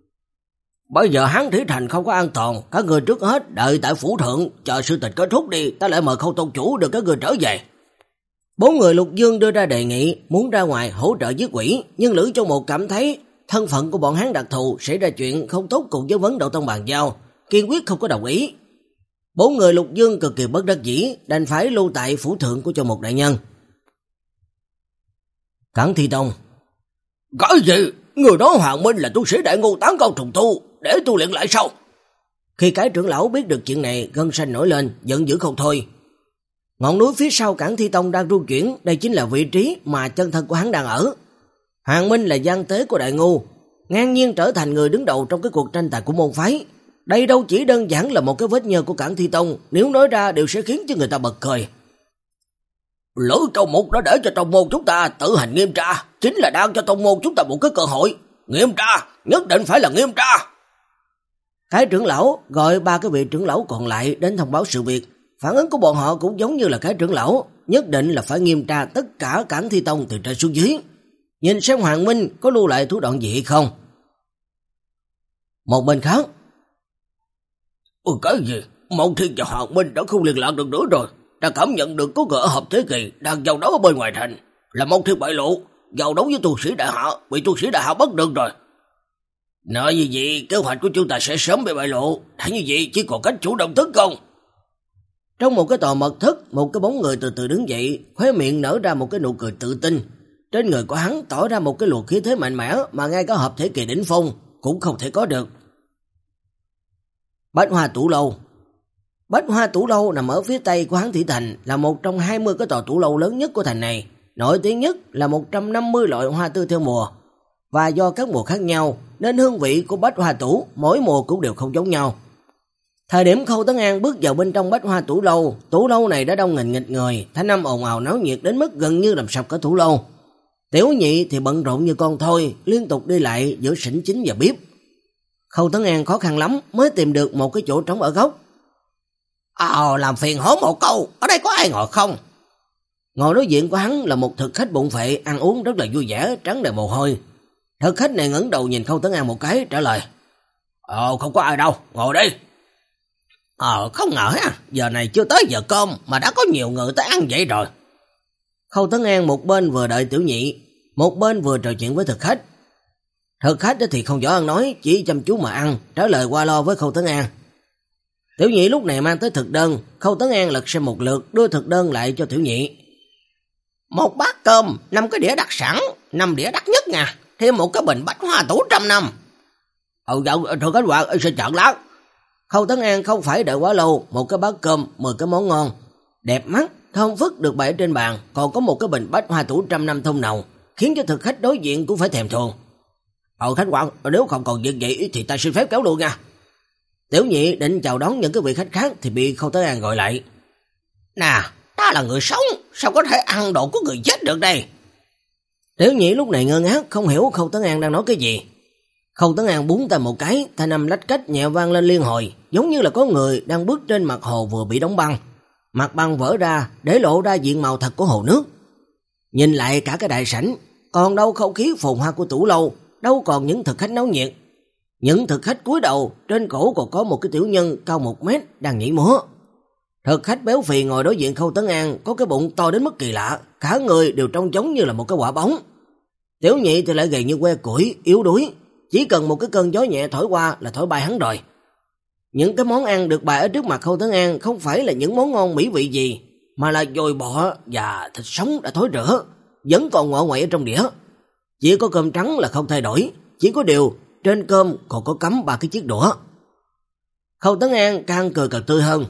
Bây giờ Hán Thủy Thành không có an toàn, các người trước hết đợi tại phủ thượng, chờ sự tình kết thúc đi, ta lại mời Khâu tông chủ đưa các người trở về. Bốn người Lục Dương đưa ra đề nghị muốn ra ngoài hỗ trợ giết quỷ, nhưng Lữ Châu Mục cảm thấy thân phận của bọn hắn đặc thù, xảy ra chuyện không tốt cùng với vấn Đạo Tông bàn giao, kiên quyết không có đồng ý. Bốn người Lục Dương cực kỳ bất đắc dĩ, đành phải lưu tại phủ thượng của Châu Mục đại nhân. Cảng Thi Tông. Cái gì? Người đó Hoàng Minh là tu sĩ Đại Ngu tán cao trùng tu, để tu luyện lại sao? Khi cái trưởng lão biết được chuyện này, gân xanh nổi lên, giận dữ không thôi. Ngọn núi phía sau Cảng Thi Tông đang rung chuyển, đây chính là vị trí mà chân thân của hắn đang ở. Hoàng Minh là gian tế của Đại Ngu, ngang nhiên trở thành người đứng đầu trong cái cuộc tranh tài của môn phái. Đây đâu chỉ đơn giản là một cái vết nhơ của Cảng Thi Tông, nếu nói ra đều sẽ khiến cho người ta bật cười. Lữ Châu Mục đã để cho tông môn chúng ta tự hành nghiêm tra, chính là đang cho tông môn chúng ta một cái cơ hội. Nghiêm tra, nhất định phải là nghiêm tra. Cái trưởng lão gọi ba cái vị trưởng lão còn lại đến thông báo sự việc. Phản ứng của bọn họ cũng giống như là cái trưởng lão, nhất định là phải nghiêm tra tất cả Cảng Thi Tông từ trên xuống dưới. Nhìn xem Hoàng Minh có lưu lại thủ đoạn gì hay không. Một bên khác. Ừ, cái gì? Mộng Thiên và Hoàng Minh đã không liên lạc được nữa rồi. Ta cảm nhận được có người ở hợp thế kỳ đang giao đấu ở bên ngoài thành. Là Mộng Thiên bại lộ, giao đấu với tu sĩ đại hạ, bị tu sĩ đại hạ bắt được rồi. Nói như vậy, kế hoạch của chúng ta sẽ sớm bị bại lộ. Thấy như vậy chỉ còn cách chủ động tấn công. Trong một cái tòa mật thất, một cái bóng người từ từ đứng dậy, khóe miệng nở ra một cái nụ cười tự tin. Trên người của hắn tỏ ra một cái luồng khí thế mạnh mẽ mà ngay cả hợp thể kỳ đỉnh phong cũng không thể có được. Bách Hoa Tủ Lâu. Bách Hoa Tủ Lâu nằm ở phía tây của Hán Thị Thành, là một trong hai mươi cái tòa tủ lâu lớn nhất của thành này. Nổi tiếng nhất là một trăm năm mươi loại hoa tươi theo mùa, và do các mùa khác nhau nên hương vị của Bách Hoa Tủ mỗi mùa cũng đều không giống nhau. Thời điểm Khâu Tấn An bước vào bên trong Bách Hoa Tủ Lâu, tủ lâu này đã đông nghìn nghịch người, thanh âm ồn ào náo nhiệt đến mức gần như làm sập cả tủ lâu. Tiểu Nhị thì bận rộn như con thôi, liên tục đi lại giữa sảnh chính và bếp. Khâu Tấn An khó khăn lắm mới tìm được một cái chỗ trống ở góc. Ờ, làm phiền hố một câu, ở đây có ai ngồi không? Ngồi đối diện của hắn là một thực khách bụng phệ, ăn uống rất là vui vẻ, trắng đầy mồ hôi. Thực khách này ngẩng đầu nhìn Khâu Tấn An một cái, trả lời: Ờ, không có ai đâu, ngồi đi. Ờ, không ngờ ha, giờ này chưa tới giờ cơm mà đã có nhiều người tới ăn vậy rồi. Khâu Tấn An một bên vừa đợi Tiểu Nhị, một bên vừa trò chuyện với thực khách. Thực khách thì không rõ ăn nói, chỉ chăm chú mà ăn, trả lời qua lo với Khâu Tấn An. Tiểu Nhị lúc này mang tới thực đơn, Khâu Tấn An lật xem một lượt, đưa thực đơn lại cho Tiểu Nhị. Một bát cơm, năm cái đĩa đặc sẵn, năm đĩa đắt nhất nha, thêm một cái bình Bách Hoa Tủ trăm năm. Ừ, dạ, thực khách quả, sẽ chọn lắm. Khâu Tấn An không phải đợi quá lâu, một cái bát cơm, mười cái món ngon, đẹp mắt, thơm phức được bày trên bàn, còn có một cái bình Bách Hoa Tủ trăm năm thông nồng, khiến cho thực khách đối diện cũng phải thèm thuồng. Ờ, khách quan, nếu không còn việc vậy thì ta xin phép kéo luôn nha. Tiểu Nhị định chào đón những cái vị khách khác thì bị Khâu Tấn An gọi lại. Nè, ta là người sống, sao có thể ăn đồ của người chết được đây? Tiểu Nhị lúc này ngơ ngác, không hiểu Khâu Tấn An đang nói cái gì. Khâu Tấn An búng tay một cái, thanh âm lách cách nhẹ vang lên liên hồi, giống như là có người đang bước trên mặt hồ vừa bị đóng băng. Mặt băng vỡ ra, để lộ ra diện màu thật của hồ nước. Nhìn lại cả cái đại sảnh, còn đâu không khí phồn hoa của tủ lâu, đâu còn những thực khách náo nhiệt. Những thực khách cúi đầu, trên cổ còn có một cái tiểu nhân cao một mét đang nhảy múa. Thực khách béo phì ngồi đối diện Khâu Tấn An có cái bụng to đến mức kỳ lạ, cả người đều trông giống như là một cái quả bóng. Tiểu Nhị thì lại gầy như que củi, yếu đuối, chỉ cần một cái cơn gió nhẹ thổi qua là thổi bay hắn rồi. Những cái món ăn được bày ở trước mặt Khâu Tấn An không phải là những món ngon mỹ vị gì, mà là dồi bọ và thịt sống đã thối rữa, vẫn còn ngọ nguậy ở trong đĩa. Chỉ có cơm trắng là không thay đổi, chỉ có điều trên cơm còn có cắm ba cái chiếc đũa. Khâu Tấn An càng cười càng tươi hơn.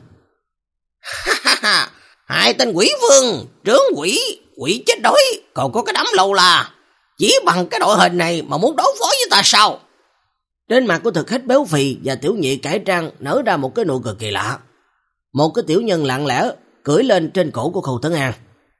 Hai tên quỷ vương, trướng quỷ, quỷ chết đói, còn có cái đám lâu là chỉ bằng cái đội hình này mà muốn đối phó với ta sao? Trên mặt của thực khách béo phì và Tiểu Nhị cải trang nở ra một cái nụ cười kỳ lạ. Một cái tiểu nhân lặng lẽ cưỡi lên trên cổ của Khâu Tấn An.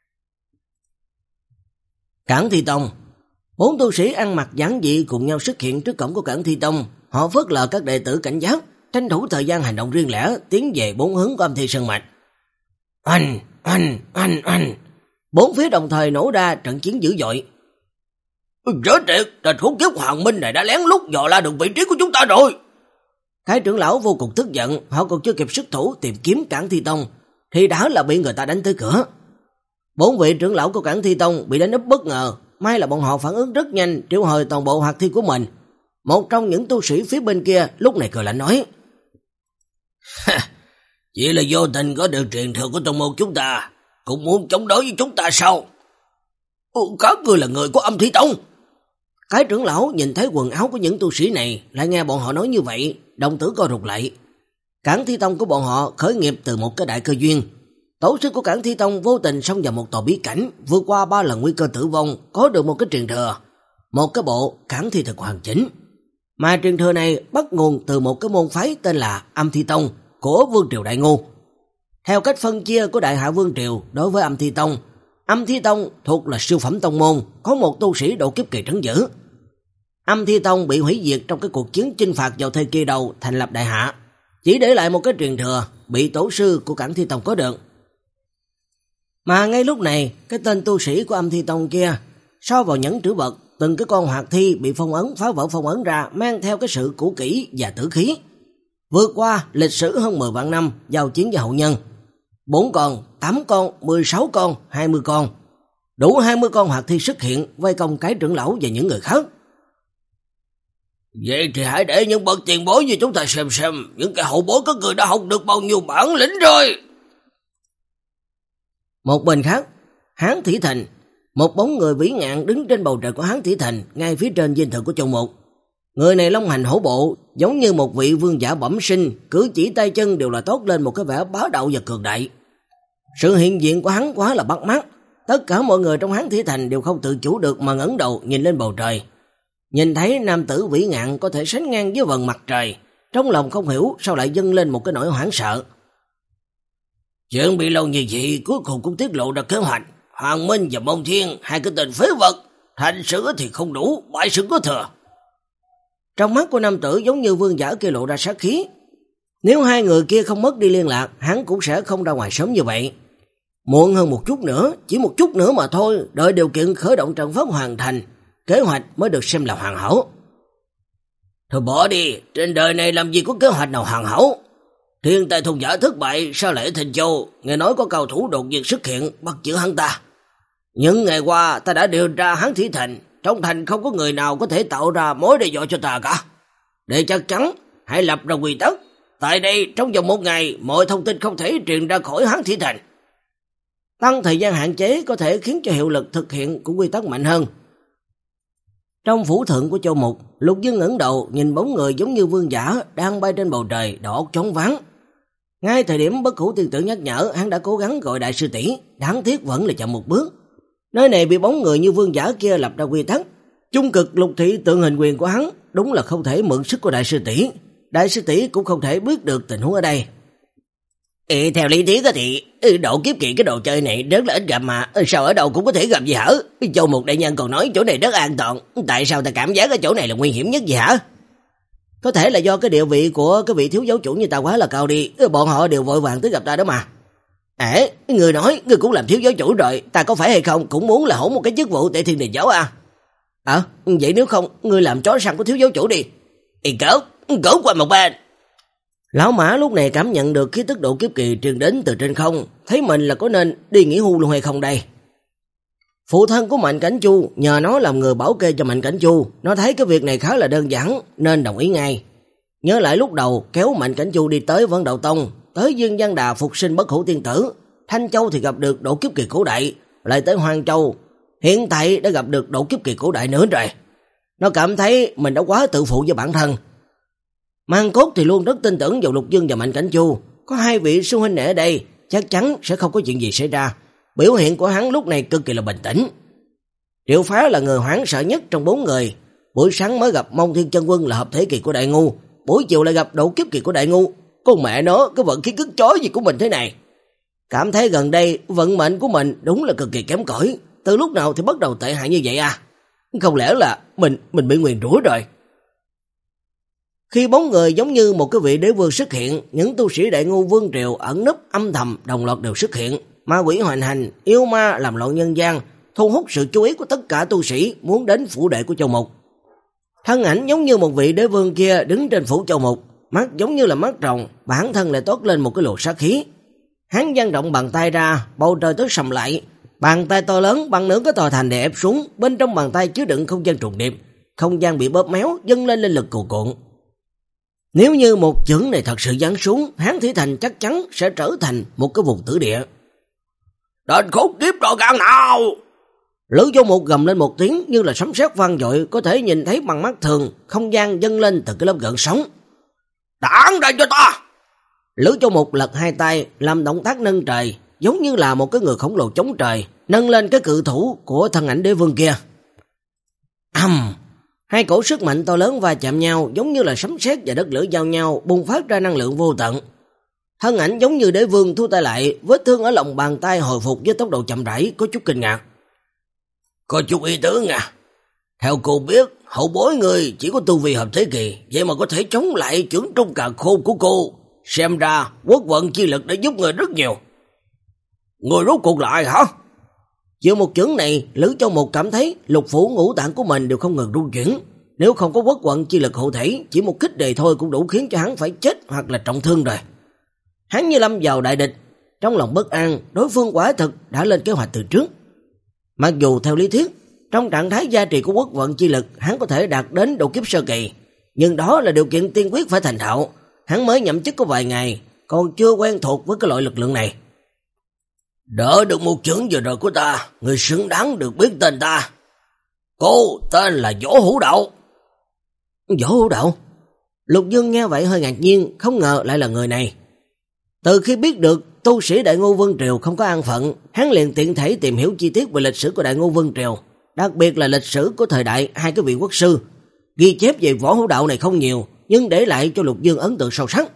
Cảng Thi Tông. Bốn tu sĩ ăn mặc giản dị cùng nhau xuất hiện trước cổng của Cảng Thi Tông. Họ phớt lờ các đệ tử cảnh giác, tranh thủ thời gian hành động riêng lẻ, tiến về bốn hướng của Âm Thi Sơn Mạch. Oanh, oanh, oanh, oanh. Bốn phía đồng thời nổ ra trận chiến dữ dội. Rớt triệt, tên khốn kiếp Hoàng Minh này đã lén lút dò la được vị trí của chúng ta rồi. Cái trưởng lão vô cùng tức giận, họ còn chưa kịp xuất thủ tìm kiếm Cảng Thi Tông thì đã là bị người ta đánh tới cửa. Bốn vị trưởng lão của Cảng Thi Tông bị đánh úp bất ngờ, may là bọn họ phản ứng rất nhanh, triệu hồi toàn bộ hoạt thi của mình. Một trong những tu sĩ phía bên kia lúc này cười lạnh nói: Chỉ là vô tình có được truyền thừa của tông môn chúng ta, cũng muốn chống đối với chúng ta sao? Các người là người của Âm Thi Tông. Cái trưởng lão nhìn thấy quần áo của những tu sĩ này, lại nghe bọn họ nói như vậy, đồng tử co rụt lại. Cảng Thi Tông của bọn họ khởi nghiệp từ một cái đại cơ duyên. Tổ sư của Cảng Thi Tông vô tình xông vào một tòa bí cảnh, vượt qua ba lần nguy cơ tử vong, có được một cái truyền thừa, một cái bộ Cảng Thi thực hoàn chỉnh. Mà truyền thừa này bắt nguồn từ một cái môn phái tên là Âm Thi Tông của Vương Triều Đại Ngô. Theo cách phân chia của Đại Hạ Vương Triều đối với Âm Thi Tông, Âm Thi Tông thuộc là siêu phẩm tông môn, có một tu sĩ độ kiếp kỳ trấn giữ. Âm Thi Tông bị hủy diệt trong cái cuộc chiến chinh phạt vào thời kỳ đầu thành lập Đại Hạ, chỉ để lại một cái truyền thừa bị tổ sư của Cảng Thi Tông có được. Mà ngay lúc này, cái tên tu sĩ của Âm Thi Tông kia so vào nhẫn trữ vật, từng cái con hoạt thi bị phong ấn phá vỡ phong ấn ra, mang theo cái sự cũ kỹ và tử khí, vượt qua lịch sử hơn mười vạn năm giao chiến với hậu nhân. Bốn con, tám con, mười sáu con, hai mươi con, đủ hai mươi con hoạt thi xuất hiện vây công cái trưởng lão và những người khác. Vậy thì hãy để những bậc tiền bối như chúng ta xem xem những cái hậu bối các người đã học được bao nhiêu bản lĩnh rồi. Một bên khác, Hán Thị Thành, Một bóng người vĩ ngạn đứng trên bầu trời của Hán Thủy Thành, ngay phía trên dinh thự của Châu Mục. Người này long hành hổ bộ, giống như một vị vương giả bẩm sinh, cử chỉ tay chân đều là toát lên một cái vẻ bá đạo và cường đại. Sự hiện diện của hắn quá là bắt mắt, tất cả mọi người trong Hán Thủy Thành đều không tự chủ được mà ngẩng đầu nhìn lên bầu trời. Nhìn thấy nam tử vĩ ngạn có thể sánh ngang với vầng mặt trời, trong lòng không hiểu sao lại dâng lên một cái nỗi hoảng sợ. Chuyện bị lâu như vậy cuối cùng cũng tiết lộ ra kế hoạch. Hoàng Minh và Mông Thiên, hai cái tên phế vật, thành sự thì không đủ, bại sự có thừa. Trong mắt của nam tử giống như vương giả kia lộ ra sát khí. Nếu hai người kia không mất đi liên lạc, hắn cũng sẽ không ra ngoài sớm như vậy. Muộn hơn một chút nữa, chỉ một chút nữa mà thôi, đợi điều kiện khởi động trận pháp hoàn thành, kế hoạch mới được xem là hoàn hảo. Thôi bỏ đi, trên đời này làm gì có kế hoạch nào hoàn hảo. Thiên tài thùng giả thất bại, sao lại ở Thành Châu, nghe nói có cao thủ đột nhiên xuất hiện, bắt giữ hắn ta. Những ngày qua ta đã điều tra Hán Thủy Thành, trong thành không có người nào có thể tạo ra mối đe dọa cho ta cả. Để chắc chắn, hãy lập ra quy tắc. Tại đây, trong vòng một ngày, mọi thông tin không thể truyền ra khỏi Hán Thủy Thành. Tăng thời gian hạn chế có thể khiến cho hiệu lực thực hiện của quy tắc mạnh hơn. Trong phủ thượng của Châu Mục, Lục Dương ngẩng đầu nhìn bóng người giống như vương giả đang bay trên bầu trời, đầu óc trống vắng. Ngay thời điểm Bất Hủ tiên tử nhắc nhở, hắn đã cố gắng gọi đại sư tỷ, đáng tiếc vẫn là chậm một bước. Nơi này bị bóng người như vương giả kia lập ra quy tắc, trung cực lục thị tượng hình quyền của hắn, đúng là không thể mượn sức của đại sư tỷ. Đại sư tỷ cũng không thể biết được tình huống ở đây. Ê, theo lý thuyết thì độ kiếp kỳ cái đồ chơi này rất là ít gặp mà, sao ở đâu cũng có thể gặp gì hả? Châu Mục đại nhân còn nói chỗ này rất an toàn, tại sao ta cảm giác ở chỗ này là nguy hiểm nhất gì hả? Có thể là do cái địa vị của cái vị thiếu giáo chủ như ta quá là cao đi, bọn họ đều vội vàng tới gặp ta đó mà. Ê, người nói, người cũng làm thiếu giáo chủ rồi, ta có phải hay không cũng muốn là hổ một cái chức vụ tại Thiên Đình giáo à? À, vậy nếu không, người làm chó săn của thiếu giáo chủ đi. Ê cỡ, cỡ qua một bên. Lão Mã lúc này cảm nhận được khí tức độ kiếp kỳ truyền đến từ trên không, thấy mình là có nên đi nghỉ hưu luôn hay không đây. Phụ thân của Mạnh Cảnh Chu nhờ nó làm người bảo kê cho Mạnh Cảnh Chu, nó thấy cái việc này khá là đơn giản nên đồng ý ngay. Nhớ lại lúc đầu kéo Mạnh Cảnh Chu đi tới Vân Đạo Tông, tới Dương Văn Đà phục sinh Bất Hủ tiên tử, Thanh Châu thì gặp được độ kiếp kỳ cổ đại, lại tới Hoàng Châu, hiện tại đã gặp được độ kiếp kỳ cổ đại nữa rồi. Nó cảm thấy mình đã quá tự phụ với bản thân. Mang Cốt thì luôn rất tin tưởng vào Lục Dương và Mạnh Cảnh Chu, có hai vị sư huynh đệ ở đây, chắc chắn sẽ không có chuyện gì xảy ra. Biểu hiện của hắn lúc này cực kỳ là bình tĩnh. Triệu Phá là người hoảng sợ nhất trong bốn người, buổi sáng mới gặp Mông Thiên Chân Quân là hợp thể kỳ của Đại Ngu, buổi chiều lại gặp độ kiếp kỳ của Đại Ngu. Con mẹ nó, cái vận khí cứt chói gì của mình thế này. Cảm thấy gần đây vận mệnh của mình đúng là cực kỳ kém cỏi, từ lúc nào thì bắt đầu tệ hại như vậy à? Không lẽ là mình mình bị nguyền rủa rồi? Khi bóng người giống như một cái vị đế vương xuất hiện, những tu sĩ Đại Ngu vương triều ẩn núp âm thầm đồng loạt đều xuất hiện, ma quỷ hoành hành, yêu ma làm loạn nhân gian, thu hút sự chú ý của tất cả tu sĩ muốn đến phủ đệ của Châu Mục. Thân ảnh giống như một vị đế vương kia đứng trên phủ Châu Mục, mắt giống như là mắt rồng, bản thân lại toát lên một cái luồng sát khí. Hắn dang rộng bàn tay ra, bầu trời tối sầm lại, bàn tay to lớn bằng nửa cái tòa thành đè ép xuống, bên trong bàn tay chứa đựng không gian trùng điệp, không gian bị bóp méo, dâng lên linh lực cuồn cuộn. Nếu như một chưởng này thật sự giáng xuống, Hán Thủy Thành chắc chắn sẽ trở thành một cái vùng tử địa. Đến khúc kiếp trò gan nào! Lữ Vô Mục gầm lên một tiếng như là sấm sét vang dội, có thể nhìn thấy bằng mắt thường, không gian dâng lên từ cái lớp gợn sóng. Tản ra cho ta! Lữ Vô Mục lật hai tay, làm động tác nâng trời, giống như là một cái người khổng lồ chống trời, nâng lên cái cự thủ của thân ảnh đế vương kia. Ầm! Hai cổ sức mạnh to lớn va chạm nhau, giống như là sấm sét và đất lửa giao nhau, bùng phát ra năng lượng vô tận. Thân ảnh giống như đế vương thu tay lại, vết thương ở lòng bàn tay hồi phục với tốc độ chậm rãi, có chút kinh ngạc. Có chút ý tứ à? Theo cô biết, hậu bối người chỉ có tu vi hợp thế kỳ, vậy mà có thể chống lại chưởng trung cà khôn của cô. Xem ra quốc vận chi lực đã giúp người rất nhiều. Người rốt cuộc lại hả? Chịu một chưởng này, Lữ Châu Mục cảm thấy lục phủ ngũ tạng của mình đều không ngừng rung chuyển. Nếu không có quốc vận chi lực hộ thể, chỉ một kích đề thôi cũng đủ khiến cho hắn phải chết hoặc là trọng thương rồi. Hắn như lâm vào đại địch, trong lòng bất an, đối phương quả thực đã lên kế hoạch từ trước. Mặc dù theo lý thuyết, trong trạng thái gia trì của quốc vận chi lực, hắn có thể đạt đến độ kiếp sơ kỳ, nhưng đó là điều kiện tiên quyết phải thành thạo. Hắn mới nhậm chức có vài ngày, còn chưa quen thuộc với cái loại lực lượng này. Đỡ được một chưởng vừa rồi của ta, người xứng đáng được biết tên ta. Cô tên là Võ Hữu Đậu. Võ Hữu Đậu? Lục Dương nghe vậy hơi ngạc nhiên, không ngờ lại là người này. Từ khi biết được tu sĩ Đại Ngô Vương Triều không có an phận, hắn liền tiện thể tìm hiểu chi tiết về lịch sử của Đại Ngô Vương Triều, đặc biệt là lịch sử của thời đại hai cái vị quốc sư. Ghi chép về Võ Hữu Đậu này không nhiều, nhưng để lại cho Lục Dương ấn tượng sâu sắc.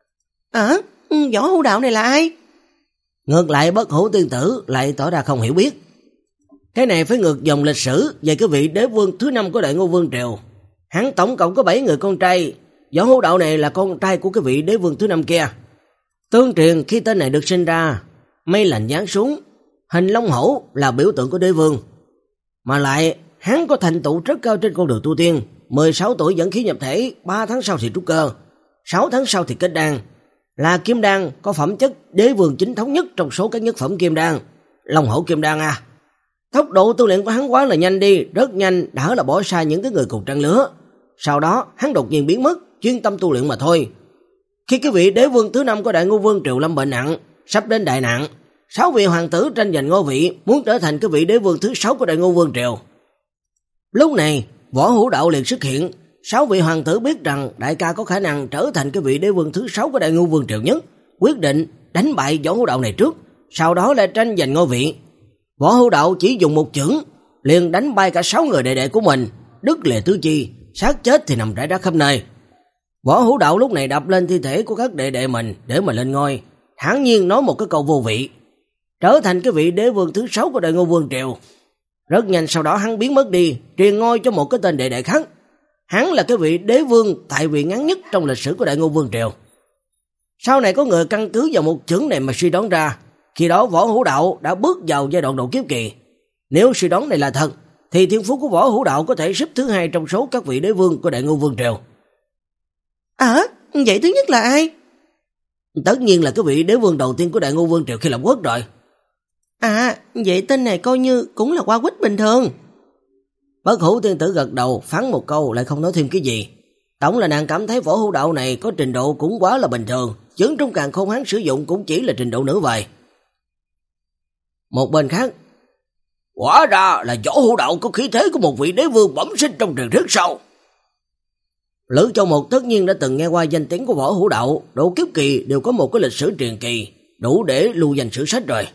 À, Võ Hữu Đậu này là ai? Ngược lại Bất Hủ Tiên Tử lại tỏ ra không hiểu biết. Cái này phải ngược dòng lịch sử về cái vị đế vương thứ năm của Đại Ngô Vương Triều. Hắn tổng cộng có bảy người con trai, Võ Hữu Đậu này là con trai của cái vị đế vương thứ năm kia. Tương truyền khi tên này được sinh ra, mây lành giáng xuống, hình long hổ là biểu tượng của đế vương. Mà lại hắn có thành tựu rất cao trên con đường tu tiên, mười sáu tuổi dẫn khí nhập thể, ba tháng sau thì trúc cơ, sáu tháng sau thì kết đan. Là kim đan, có phẩm chất đế vương chính thống nhất trong số các nhất phẩm kim đan, long hổ kim đan à. Tốc độ tu luyện của hắn quá là nhanh đi, rất nhanh, đã là bỏ xa những cái người cùng trang lứa. Sau đó hắn đột nhiên biến mất, chuyên tâm tu luyện mà thôi. Khi cái vị đế vương thứ năm của Đại Ngô Vương Triều lâm bệnh nặng, sắp đến đại nạn, sáu vị hoàng tử tranh giành ngôi vị, muốn trở thành cái vị đế vương thứ sáu của Đại Ngô Vương Triều. Lúc này, Võ Hữu Đậu liền xuất hiện. Sáu vị hoàng tử biết rằng đại ca có khả năng trở thành cái vị đế vương thứ sáu của Đại Ngô Vương Triều nhất, quyết định đánh bại Võ Hữu Đậu này trước, sau đó lại tranh giành ngôi vị. Võ Hữu Đậu chỉ dùng một chưởng liền đánh bay cả sáu người đệ đệ của mình, đứt lìa tứ chi, xác chết thì nằm rải rác khắp nơi. Võ Hữu Đậu lúc này đập lên thi thể của các đệ đệ mình để mà lên ngôi, thản nhiên nói một cái câu vô vị, trở thành cái vị đế vương thứ sáu của Đại Ngô Vương Triều. Rất nhanh sau đó hắn biến mất đi, truyền ngôi cho một cái tên đệ đệ khác. Hắn là cái vị đế vương tại vị ngắn nhất trong lịch sử của Đại Ngô Vương Triều. Sau này có người căn cứ vào một chưởng này mà suy đoán ra, khi đó Võ Hữu Đậu đã bước vào giai đoạn độ kiếp kỳ. Nếu suy đoán này là thật, thì thiên phú của Võ Hữu Đậu có thể xếp thứ hai trong số các vị đế vương của Đại Ngô Vương Triều. À, vậy thứ nhất là ai? Tất nhiên là cái vị đế vương đầu tiên của Đại Ngô Vương Triều khi lập quốc rồi. À, vậy tên này coi như cũng là qua quýt bình thường. Bất Hủ Tiên Tử gật đầu, phán một câu lại không nói thêm cái gì. Tổng là nàng cảm thấy Võ Hữu Đậu này có trình độ cũng quá là bình thường, chưởng trong càn khôn hắn sử dụng cũng chỉ là trình độ nửa vời. Một bên khác, quả ra là Võ Hữu Đậu có khí thế của một vị đế vương bẩm sinh trong truyền thuyết sau. Lữ Châu Một tất nhiên đã từng nghe qua danh tiếng của Võ Hữu Đậu, độ kiếp kỳ đều có một cái lịch sử truyền kỳ, đủ để lưu danh sử sách rồi.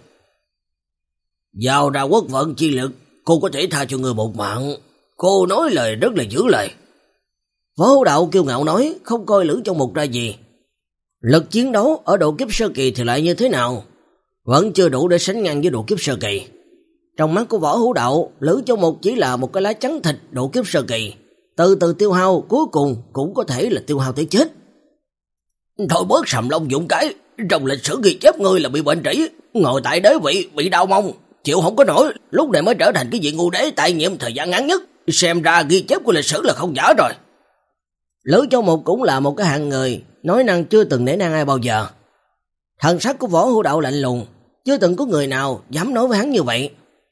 Vào ra quốc vận chi lực, cô có thể tha cho người một mạng. Cô nói lời rất là giữ lời. Võ Hữu Đậu kiêu ngạo nói, không coi Lữ Châu Một ra gì. Lực chiến đấu ở độ kiếp sơ kỳ thì lại như thế nào? Vẫn chưa đủ để sánh ngang với độ kiếp sơ kỳ. Trong mắt của Võ Hữu Đậu, Lữ Châu Một chỉ là một cái lá chắn thịt độ kiếp sơ kỳ. Từ từ tiêu hao, cuối cùng cũng có thể là tiêu hao tới chết. Thôi bớt sầm lông dụng cái, trong lịch sử ghi chép ngươi là bị bệnh trĩ, ngồi tại đế vị, bị đau mông, chịu không có nổi, lúc này mới trở thành cái vị ngũ đế tại nhiệm thời gian ngắn nhất. Xem ra ghi chép của lịch sử là không giả rồi. Lữ Châu Một cũng là một cái hạng người, nói năng chưa từng nể nang ai bao giờ. Thần sắc của Võ Hữu Đậu lạnh lùng, chưa từng có người nào dám nói với hắn như vậy.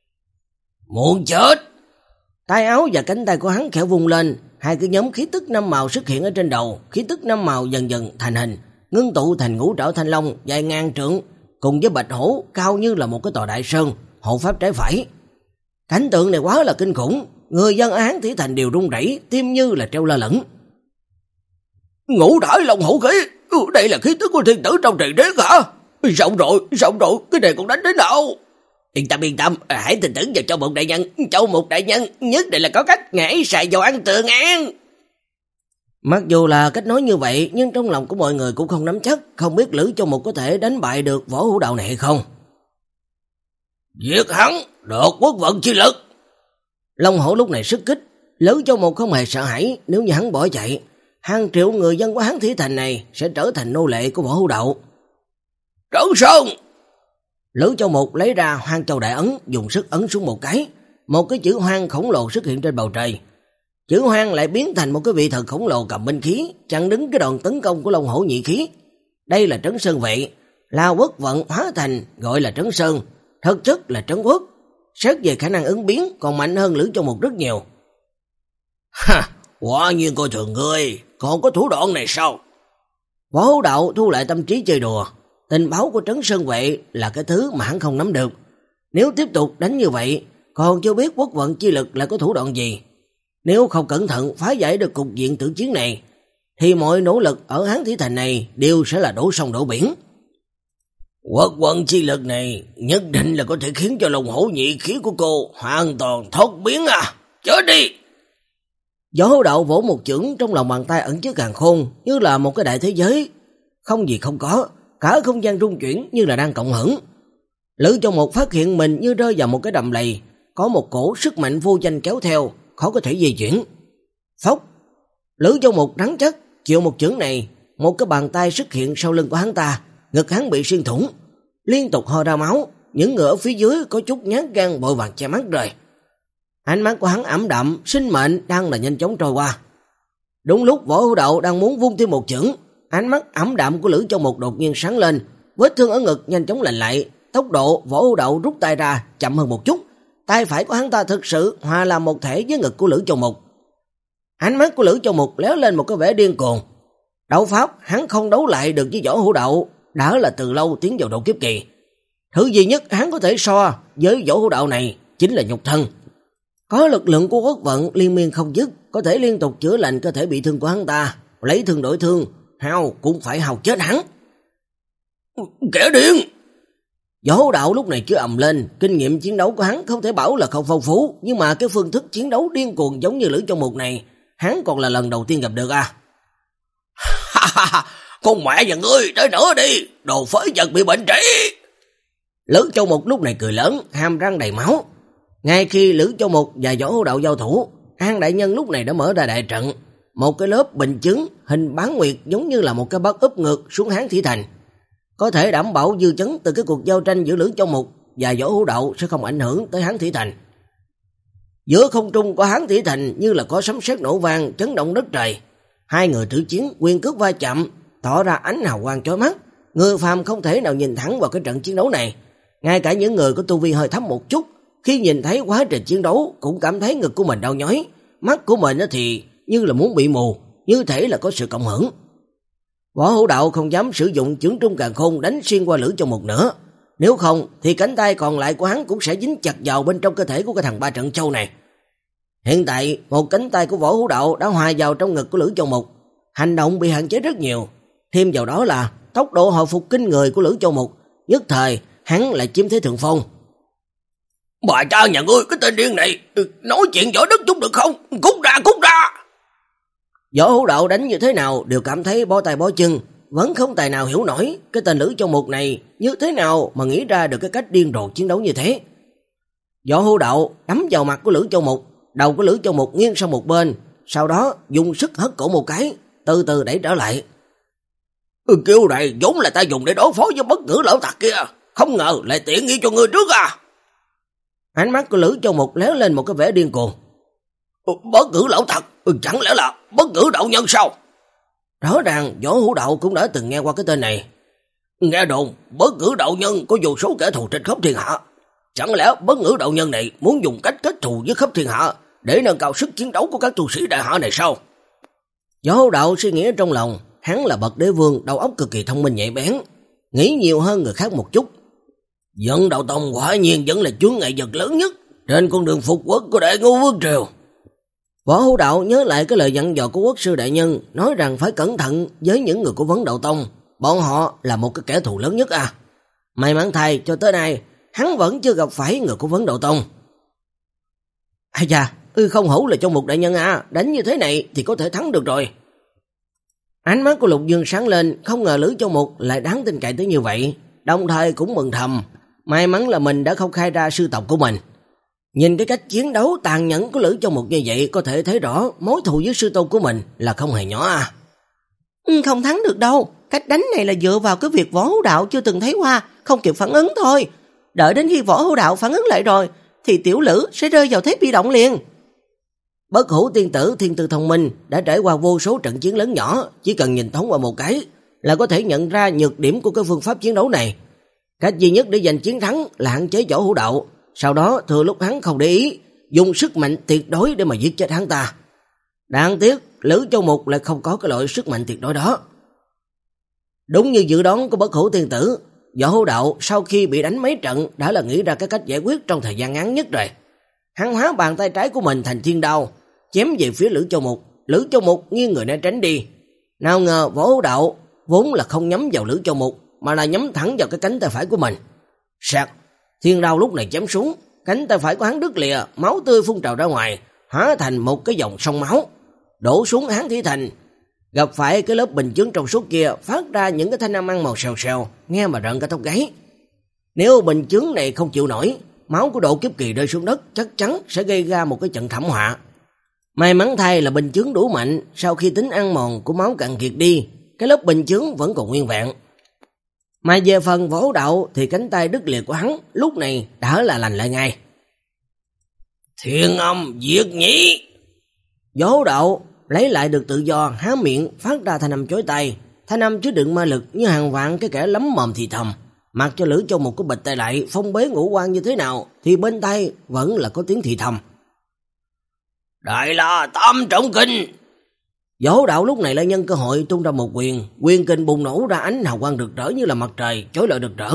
Muốn chết! Tay áo và cánh tay của hắn khẽ vung lên, hai cái nhóm khí tức năm màu xuất hiện ở trên đầu, khí tức năm màu dần dần thành hình, ngưng tụ thành ngũ trảo thanh long dài ngang trượng, cùng với bạch hổ cao như là một cái tòa đại sơn, hộ pháp trái phải. Cảnh tượng này quá là kinh khủng, người dân ở Hán Thủy Thành đều run rẩy, tim như là treo lơ lửng. Ngũ thải long hổ khí, đây là khí tức của thiên tử trong truyền thuyết hả? Xong rồi, xong rồi, cái này còn đánh đến đâu? Yên tâm yên tâm, hãy tin tưởng vào Châu Mục đại nhân, Châu Mục đại nhân nhất định là có cách ngải xài dầu ăn tường an. Mặc dù là cách nói như vậy, nhưng trong lòng của mọi người cũng không nắm chắc, không biết Lữ Châu Mục có thể đánh bại được Võ Hữu Đậu này hay không. Giết hắn, được quốc vận chi lực. Long Hổ lúc này sức kích, Lữ Châu Mục không hề sợ hãi, nếu như hắn bỏ chạy, hàng triệu người dân của Hán Thủy Thành này sẽ trở thành nô lệ của Võ Hữu Đậu. Trấn Sơn! Lữ Châu Mục lấy ra Hoang Châu Đại Ấn, dùng sức ấn xuống một cái, một cái chữ hoang khổng lồ xuất hiện trên bầu trời. Chữ hoang lại biến thành một cái vị thần khổng lồ cầm binh khí, chặn đứng cái đòn tấn công của Long Hổ nhị khí. Đây là Trấn Sơn Vệ, là quốc vận hóa thành, gọi là Trấn Sơn, thực chất là Trấn Quốc. Xét về khả năng ứng biến còn mạnh hơn Lữ Châu Mục rất nhiều. Ha, quả nhiên coi thường ngươi, còn có thủ đoạn này sao? Võ Hữu Đậu thu lại tâm trí chơi đùa. tình báo của Trấn Sơn Vệ là cái thứ mà hắn không nắm được. Nếu tiếp tục đánh như vậy, còn chưa biết quốc vận chi lực lại có thủ đoạn gì. Nếu không cẩn thận phá giải được cục diện tử chiến này, thì mọi nỗ lực ở Hán Thủy Thành này đều sẽ là đổ sông đổ biển. Quốc vận chi lực này nhất định là có thể khiến cho lòng hổ nhị khí của cô hoàn toàn thoát biến à. Chết đi! Võ Hữu Đạo vỗ một chưởng, trong lòng bàn tay ẩn chứa càn khôn, như là một cái đại thế giới. Không gì không có, cả không gian rung chuyển như là đang cộng hưởng. Lữ Châu Mục phát hiện mình như rơi vào một cái đầm lầy, có một cổ sức mạnh vô danh kéo theo, khó có thể di chuyển. Phốc! Lữ Châu Mục rắn chắc chịu một chưởng này, một cái bàn tay xuất hiện sau lưng của hắn ta, ngực hắn bị xuyên thủng, liên tục ho ra máu, những người ở phía dưới có chút nhát gan vội vàng che mắt rồi. Ánh mắt của hắn ảm đạm, sinh mệnh đang là nhanh chóng trôi qua. Đúng lúc Võ Hữu Đạo đang muốn vung thêm một chưởng, ánh mắt ảm đạm của Lữ Châu Mục đột nhiên sáng lên, vết thương ở ngực nhanh chóng lành lại, tốc độ Võ Hữu Đạo rút tay ra chậm hơn một chút, tay phải của hắn ta thực sự hòa làm một thể với ngực của Lữ Châu Mục. Ánh mắt của Lữ Châu Mục lóe lên một cái vẻ điên cuồng. Đấu pháp hắn không đấu lại được với Võ Hữu Đạo, đã là từ lâu tiến vào độ kiếp kỳ. Thứ duy nhất hắn có thể so với Võ Hữu Đạo này chính là nhục thân. Có lực lượng của quốc vận liên miên không dứt, có thể liên tục chữa lành cơ thể bị thương của hắn ta, lấy thương đổi thương, hao cũng phải hao chết hắn. Kẻ điên! Võ Hữu Đạo lúc này chưa ầm lên, kinh nghiệm chiến đấu của hắn không thể bảo là không phong phú, nhưng mà cái phương thức chiến đấu điên cuồng giống như Lữ Châu Mục này, hắn còn là lần đầu tiên gặp được à. Con mẹ nhà ngươi, tới nữa đi, đồ phế vật bị bệnh trĩ. Lữ Châu Mục lúc này cười lớn, hàm răng đầy máu. Ngay khi Lữ Châu Mục và Võ Hữu Đạo giao thủ, An đại nhân lúc này đã mở ra đại trận, một cái lớp bình chứng hình bán nguyệt giống như là một cái bát úp ngược xuống Hán Thủy Thành, có thể đảm bảo dư chấn từ cái cuộc giao tranh giữa Lữ Châu Mục và Võ Hữu Đạo sẽ không ảnh hưởng tới Hán Thủy Thành. Giữa không trung của Hán Thủy Thành như là có sấm sét nổ vang, chấn động đất trời. Hai người tử chiến quyền cước va chạm, tỏ ra ánh hào quang chói mắt, người phàm không thể nào nhìn thẳng vào cái trận chiến đấu này. Ngay cả những người có tu vi hơi thấp một chút, khi nhìn thấy quá trình chiến đấu cũng cảm thấy ngực của mình đau nhói, mắt của mình thì như là muốn bị mù, như thể là có sự cộng hưởng. Võ Hữu Đạo không dám sử dụng chưởng trung càn khôn đánh xuyên qua Lữ Châu Mục nữa, nếu không thì cánh tay còn lại của hắn cũng sẽ dính chặt vào bên trong cơ thể của cái thằng Ba Trận Châu này. Hiện tại một cánh tay của Võ Hữu Đạo đã hòa vào trong ngực của Lữ Châu Mục, hành động bị hạn chế rất nhiều, thêm vào đó là tốc độ hồi phục kinh người của Lữ Châu Mục, nhất thời hắn lại chiếm thế thượng phong. Bà cha nhà ngươi, cái tên điên này, nói chuyện võ đức chút được không? Cút ra, cút ra! Võ Hữu Đạo đánh như thế nào đều cảm thấy bó tay bó chân, vẫn không tài nào hiểu nổi cái tên Lữ Châu Mục này như thế nào mà nghĩ ra được cái cách điên rồ chiến đấu như thế. Võ Hữu Đạo đấm vào mặt của Lữ Châu Mục, đầu của Lữ Châu Mục nghiêng sang một bên, sau đó dùng sức hất cổ một cái, từ từ đẩy trở lại. Ừ, kiểu này vốn là ta dùng để đối phó với bất ngữ lão tặc kia, không ngờ lại tiện nghi cho ngươi trước à. Ánh mắt của Lữ Châu Mục léo lên một cái vẻ điên cuồng. Ừ, bất ngữ lão tặc, ừ, chẳng lẽ là bất ngữ đạo nhân sao? Rõ ràng Võ Hữu Đạo cũng đã từng nghe qua cái tên này. Nghe đồn bất ngữ đạo nhân có vô số kẻ thù trên khắp thiên hạ, chẳng lẽ bất ngữ đạo nhân này muốn dùng cách kết thù với khắp thiên hạ để nâng cao sức chiến đấu của các tu sĩ đại hạ này sao? Võ Hữu Đạo suy nghĩ trong lòng, hắn là bậc đế vương, đầu óc cực kỳ thông minh nhạy bén, nghĩ nhiều hơn người khác một chút. Dẫn đạo tông quả nhiên vẫn là chướng ngại vật lớn nhất trên con đường phục quốc của Đại Ngô Vương Triều. Võ Hữu Đạo nhớ lại cái lời dặn dò của quốc sư đại nhân, nói rằng phải cẩn thận với những người của Vấn Đạo Tông, bọn họ là một cái kẻ thù lớn nhất à. May mắn thay cho tới nay hắn vẫn chưa gặp phải người của Vấn Đạo Tông. Ai da, ư không hổ là Châu Mục đại nhân à, đánh như thế này thì có thể thắng được rồi. Ánh mắt của Lục Dương sáng lên, không ngờ Lữ Châu Mục lại đáng tin cậy tới như vậy, đồng thời cũng mừng thầm, may mắn là mình đã không khai ra sư tộc của mình. Nhìn cái cách chiến đấu tàn nhẫn của Lữ Châu Mục như vậy, có thể thấy rõ mối thù với sư tôn của mình là không hề nhỏ à. Ừ, không thắng được đâu, cách đánh này là dựa vào cái việc Võ Hữu Đạo chưa từng thấy qua, không kịp phản ứng thôi. Đợi đến khi Võ Hữu Đạo phản ứng lại rồi, thì tiểu Lữ sẽ rơi vào thế bị động liền. Bất Hủ tiên tử thiên tư thông minh, đã trải qua vô số trận chiến lớn nhỏ, chỉ cần nhìn thoáng qua một cái là có thể nhận ra nhược điểm của cái phương pháp chiến đấu này. Cách duy nhất để giành chiến thắng là hạn chế Võ Hữu Đạo, sau đó thừa lúc hắn không để ý, dùng sức mạnh tuyệt đối để mà giết chết hắn ta. Đáng tiếc Lữ Châu Mục lại không có cái loại sức mạnh tuyệt đối đó. Đúng như dự đoán của Bất Hủ Tiên Tử, Võ Hữu Đạo sau khi bị đánh mấy trận đã là nghĩ ra cái cách giải quyết trong thời gian ngắn nhất rồi. Hắn hóa bàn tay trái của mình thành thiên đao, chém về phía Lữ Châu Mục. Lữ Châu Mục nghiêng người né tránh đi. Nào ngờ Võ Hữu Đạo vốn là không nhắm vào Lữ Châu Mục mà là nhắm thẳng vào cái cánh tay phải của mình. Sạc, thiên đao lúc này chém xuống, cánh tay phải của hắn đứt lìa, máu tươi phun trào ra ngoài, hóa thành một cái dòng sông máu đổ xuống Hán Thí Thành. Gặp phải cái lớp bình chướng trong suốt kia phát ra những cái thanh âm ăn màu xèo xèo, nghe mà rợn cả tóc gáy. Nếu bình chướng này không chịu nổi, máu của Độ Kiếp Kỳ rơi xuống đất chắc chắn sẽ gây ra một cái trận thảm họa. May mắn thay là bình chướng đủ mạnh, sau khi tính ăn mòn của máu cạn kiệt đi, cái lớp bình chướng vẫn còn nguyên vẹn. Mà về phần Võ Hữu Đạo thì cánh tay đứt lìa của hắn lúc này đã là lành lại ngay. Thiên âm diệt nhị. Võ Hữu Đạo lấy lại được tự do, há miệng phát ra thanh âm chói tai, thanh âm chứa đựng ma lực như hàng vạn cái kẻ lắm mồm thì thầm. Mặc cho Lữ Châu Mục có bịch tay lại, phong bế ngũ quan như thế nào thì bên tai vẫn là có tiếng thì thầm. Đại La Tam Trọng Kinh. Võ Hữu Đạo lúc này lại nhân cơ hội tung ra một quyền, quyền kình bùng nổ ra ánh hào quang rực rỡ như là mặt trời, chói lọi rực rỡ.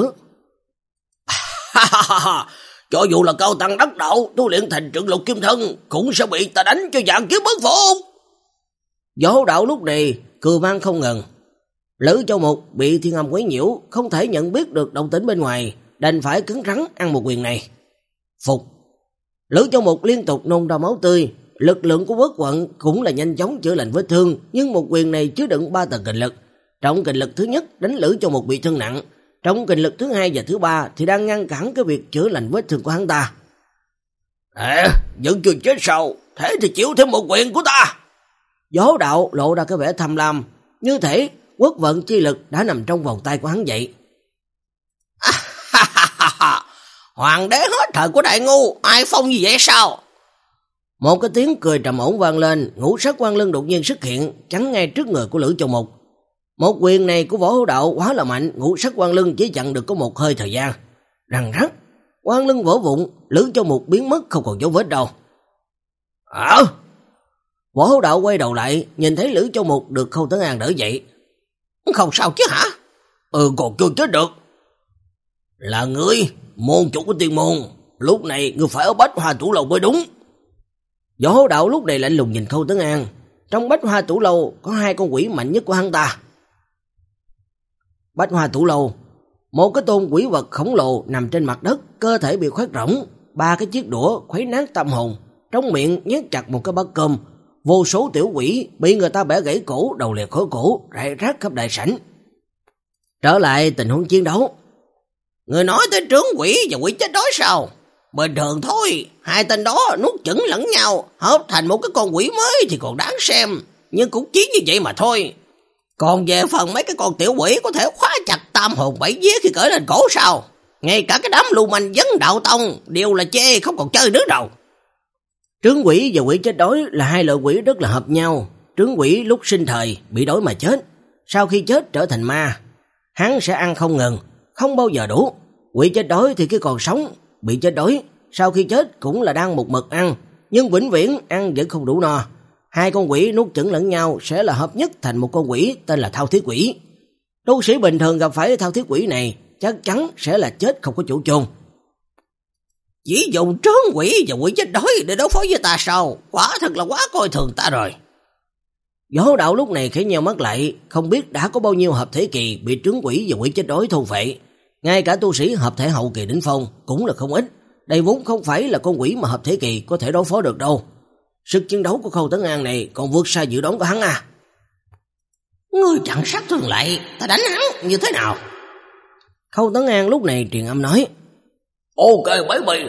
Cho dù là cao tăng đắc đạo, tu luyện thành Trượng Lục Kim Thân cũng sẽ bị ta đánh cho vạn kiếp bất phục. Võ Hữu Đạo lúc này cười vang không ngừng. Lữ Châu Mục bị thiên âm quấy nhiễu, không thể nhận biết được động tĩnh bên ngoài, đành phải cứng rắn ăn một quyền này. Phục. Lữ Châu Mục liên tục nôn ra máu tươi, lực lượng của Bất Quận cũng là nhanh chóng chữa lành vết thương, nhưng một quyền này chứa đựng ba tầng kình lực. Trọng kình lực thứ nhất đánh Lữ Châu Mục bị thương nặng, trọng kình lực thứ hai và thứ ba thì đang ngăn cản cái việc chữa lành vết thương của hắn ta. À, vẫn chưa chết sao? Thế thì chịu thêm một quyền của ta. Võ Hữu Đạo lộ ra cái vẻ tham lam, như thể quốc vận chi lực đã nằm trong vòng tay của hắn vậy. Hoàng đế hết thời của Đại Ngu, ai phong như vậy sao? Một cái tiếng cười trầm ổn vang lên, ngũ sắc quang lưng đột nhiên xuất hiện, chắn ngay trước người của Lữ Châu Mục. Một quyền này của Võ Hữu Đạo quá là mạnh, ngũ sắc quang lưng chỉ chặn được có một hơi thời gian. Răng rắc, quang lưng vỡ vụn, Lữ Châu Mục biến mất không còn dấu vết đâu. Ờ? Võ Hữu Đạo quay đầu lại, nhìn thấy Lữ Châu Mục được Khâu Tấn An đỡ dậy. Không sao chứ hả? Ừ, còn chưa chết được. Là ngươi, môn chủ của Tiên Môn, lúc này ngươi phải ở Bách Hoa Tủ Lầu mới đúng. Võ Hữu Đạo lúc này lạnh lùng nhìn Khâu Tấn An. Trong Bách Hoa Tủ Lầu có hai con quỷ mạnh nhất của hắn ta. Bách Hoa Tủ Lầu, một cái tôn quỷ vật khổng lồ nằm trên mặt đất, cơ thể bị khoét rỗng, ba cái chiếc đũa khuấy nát tâm hồn, trong miệng nhét chặt một cái bát cơm. Vô số tiểu quỷ bị người ta bẻ gãy cổ, đầu liệt khối cổ, rải rác khắp đại sảnh. Trở lại tình huống chiến đấu. Người nói tới trướng quỷ và quỷ chết đói sao? Bình thường thôi, hai tên đó nuốt chửng lẫn nhau, hợp thành một cái con quỷ mới thì còn đáng xem, nhưng cũng chỉ như vậy mà thôi. Còn về phần mấy cái con tiểu quỷ có thể khóa chặt tam hồn bảy vía khi cởi lên cổ sao? Ngay cả cái đám lưu manh vấn đạo tông đều là chê không còn chơi nữa đâu. Trướng quỷ và quỷ chết đói là hai loại quỷ rất là hợp nhau. Trướng quỷ lúc sinh thời bị đói mà chết, sau khi chết trở thành ma. Hắn sẽ ăn không ngừng, không bao giờ đủ. Quỷ chết đói thì khi còn sống bị chết đói, sau khi chết cũng là đang một mực ăn, nhưng vĩnh viễn ăn vẫn không đủ no. Hai con quỷ nuốt chửng lẫn nhau sẽ là hợp nhất thành một con quỷ tên là Thao Thiết Quỷ. Tu sĩ bình thường gặp phải Thao Thiết Quỷ này chắc chắn sẽ là chết không có chủ chôn. Chỉ dùng trướng quỷ và quỷ chết đói để đối phó với ta sao? Quả thật là quá coi thường ta rồi. Võ Hữu Đạo lúc này khẽ nheo mắt lại, không biết đã có bao nhiêu hợp thể kỳ bị trướng quỷ và quỷ chết đói thôn phệ. Ngay cả tu sĩ hợp thể hậu kỳ đỉnh phong cũng là không ít. Đây vốn không phải là con quỷ mà hợp thể kỳ có thể đối phó được đâu. Sức chiến đấu của Khâu Tấn An này còn vượt xa dự đoán của hắn à. Ngươi chẳng sát thương lại, ta đánh hắn như thế nào? Khâu Tấn An lúc này truyền âm nói. Ok mấy bì.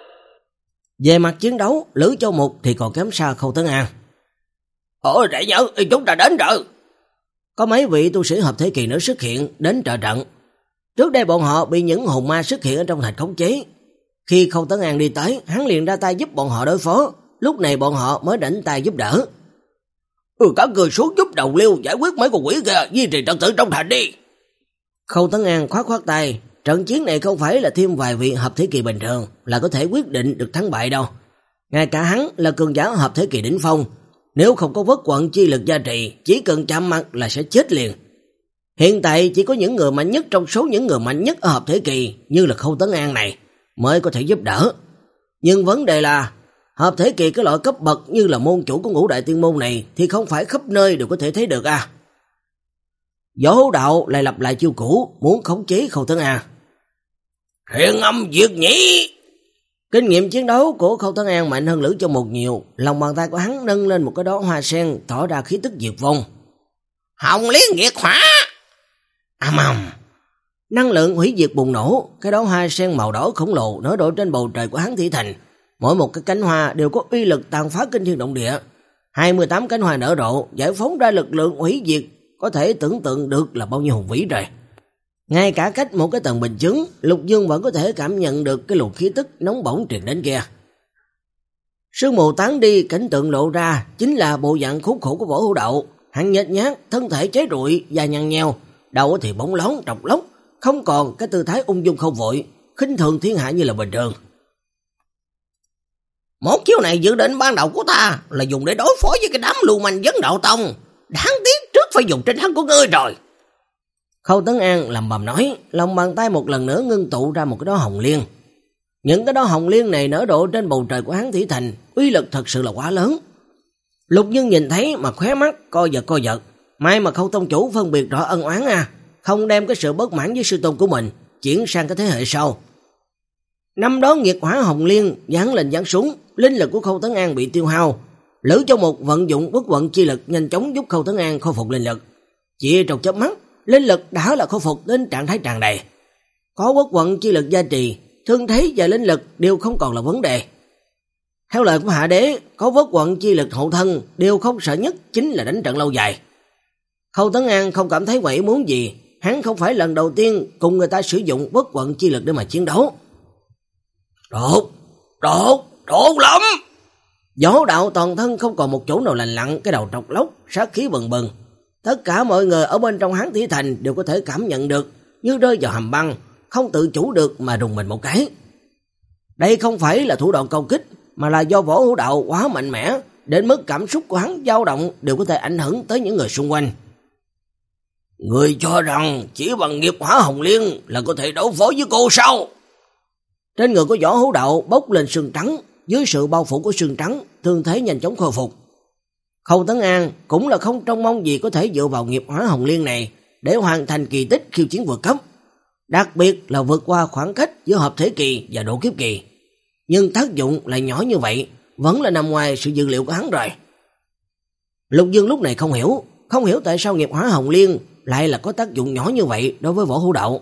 Về mặt chiến đấu, Lữ Châu Mục thì còn kém xa Khâu Tấn An. Ôi đại nhớ, chúng ta đến rồi. Có mấy vị tu sĩ hợp thể kỳ nữa xuất hiện đến trợ trận. Trước đây bọn họ bị những hồn ma xuất hiện ở trong thạch khống chế. Khi Khâu Tấn An đi tới, hắn liền ra tay giúp bọn họ đối phó. Lúc này bọn họ mới đảnh tay giúp đỡ. Ừ, các người xuống giúp đồng liêu giải quyết mấy con quỷ kia, duy trì trật tự trong thành đi. Khâu Tấn An khoát khoát tay. Trận chiến này không phải là thêm vài vị hợp thể kỳ bình thường là có thể quyết định được thắng bại đâu. Ngay cả hắn là cường giả hợp thể kỳ đỉnh phong, nếu không có vất quận chi lực gia trì, chỉ cần chạm mặt là sẽ chết liền. Hiện tại chỉ có những người mạnh nhất trong số những người mạnh nhất ở hợp thể kỳ như là Khâu Tấn An này mới có thể giúp đỡ. Nhưng vấn đề là hợp thể kỳ cái loại cấp bậc như là môn chủ của Ngũ Đại Tiên Môn này thì không phải khắp nơi đều có thể thấy được à. Võ Hữu Đạo lại lặp lại chiêu cũ, muốn khống chế Khâu Tấn An. Thiên âm diệt nhĩ. Kinh nghiệm chiến đấu của Khâu Tấn An mạnh hơn Lữ Châu Một nhiều, lòng bàn tay của hắn nâng lên một cái đóa hoa sen tỏ ra khí tức diệt vong. Hồng Liên Nghiệt Hỏa. Ầm ầm. Năng lượng hủy diệt bùng nổ, cái đóa hoa sen màu đỏ khổng lồ nở rộ trên bầu trời của Hán Thị Thành. Mỗi một cái cánh hoa đều có uy lực tàn phá kinh thiên động địa. hai mươi tám cánh hoa nở rộ, giải phóng ra lực lượng hủy diệt, có thể tưởng tượng được là bao nhiêu hùng vĩ rồi. Ngay cả cách một cái tầng bình chứng, Lục Dương vẫn có thể cảm nhận được cái luồng khí tức nóng bỏng truyền đến kia. Sương mù tán đi, cảnh tượng lộ ra chính là bộ dạng khốn khổ của Võ Hữu Đạo. Hắn nhếch nhác, thân thể cháy rụi và nhăn nheo, đầu thì bóng lón trọc lóc, không còn cái tư thái ung dung không vội, khinh thường thiên hạ như là bình thường. Một chiêu này dự định ban đầu của ta là dùng để đối phó với cái đám lưu manh Vấn Đạo Tông. Đáng tiếc trước phải dùng trên thân của ngươi rồi. Khâu Tấn An lầm bầm nói, lòng bàn tay một lần nữa ngưng tụ ra một cái đóa hồng liên. Những cái đóa hồng liên này nở rộ trên bầu trời của Hán Thị Thành, uy lực thật sự là quá lớn. Lục Dương nhìn thấy mà khóe mắt co giật co giật. May mà Khâu tông chủ phân biệt rõ ân oán à, không đem cái sự bất mãn với sư tôn của mình chuyển sang cái thế hệ sau. Năm đó nghiệt hỏa hồng liên giáng lên giáng xuống, linh lực của Khâu Tấn An bị tiêu hao. Lữ Châu Một vận dụng bất vận chi lực nhanh chóng giúp Khâu Tấn An khôi phục linh lực. Chỉ trong chớp mắt, linh lực đã là khôi phục đến trạng thái tràn đầy. Có bất vận chi lực gia trì, thương thế và linh lực đều không còn là vấn đề. Theo lời của Hạ Đế, có bất vận chi lực hậu thân, điều không sợ nhất chính là đánh trận lâu dài. Khâu Tấn An không cảm thấy quậy muốn gì, hắn không phải lần đầu tiên cùng người ta sử dụng bất vận chi lực để mà chiến đấu. Đột, đột, đột lắm. Võ Đạo toàn thân không còn một chỗ nào lành lặn, cái đầu trọc lóc, sát khí bừng bừng. Tất cả mọi người ở bên trong Hán Thị Thành đều có thể cảm nhận được như rơi vào hầm băng, không tự chủ được mà rùng mình một cái. Đây không phải là thủ đoạn công kích, mà là do Võ Hữu Đạo quá mạnh mẽ, đến mức cảm xúc của hắn dao động đều có thể ảnh hưởng tới những người xung quanh. Người cho rằng chỉ bằng nghiệp hỏa hồng liên là có thể đấu phó với cô sao? Trên người của Võ Hữu Đạo bốc lên sương trắng, dưới sự bao phủ của sương trắng, thương thế nhanh chóng khôi phục. Khâu Tấn An cũng là không trông mong gì có thể dựa vào nghiệp hỏa hồng liên này để hoàn thành kỳ tích khiêu chiến vượt cấp, đặc biệt là vượt qua khoảng cách giữa hợp thể kỳ và độ kiếp kỳ. Nhưng tác dụng lại nhỏ như vậy, vẫn là nằm ngoài sự dự liệu của hắn rồi. Lục Dương lúc này không hiểu, không hiểu tại sao nghiệp hỏa hồng liên lại là có tác dụng nhỏ như vậy đối với Võ Hữu Đạo.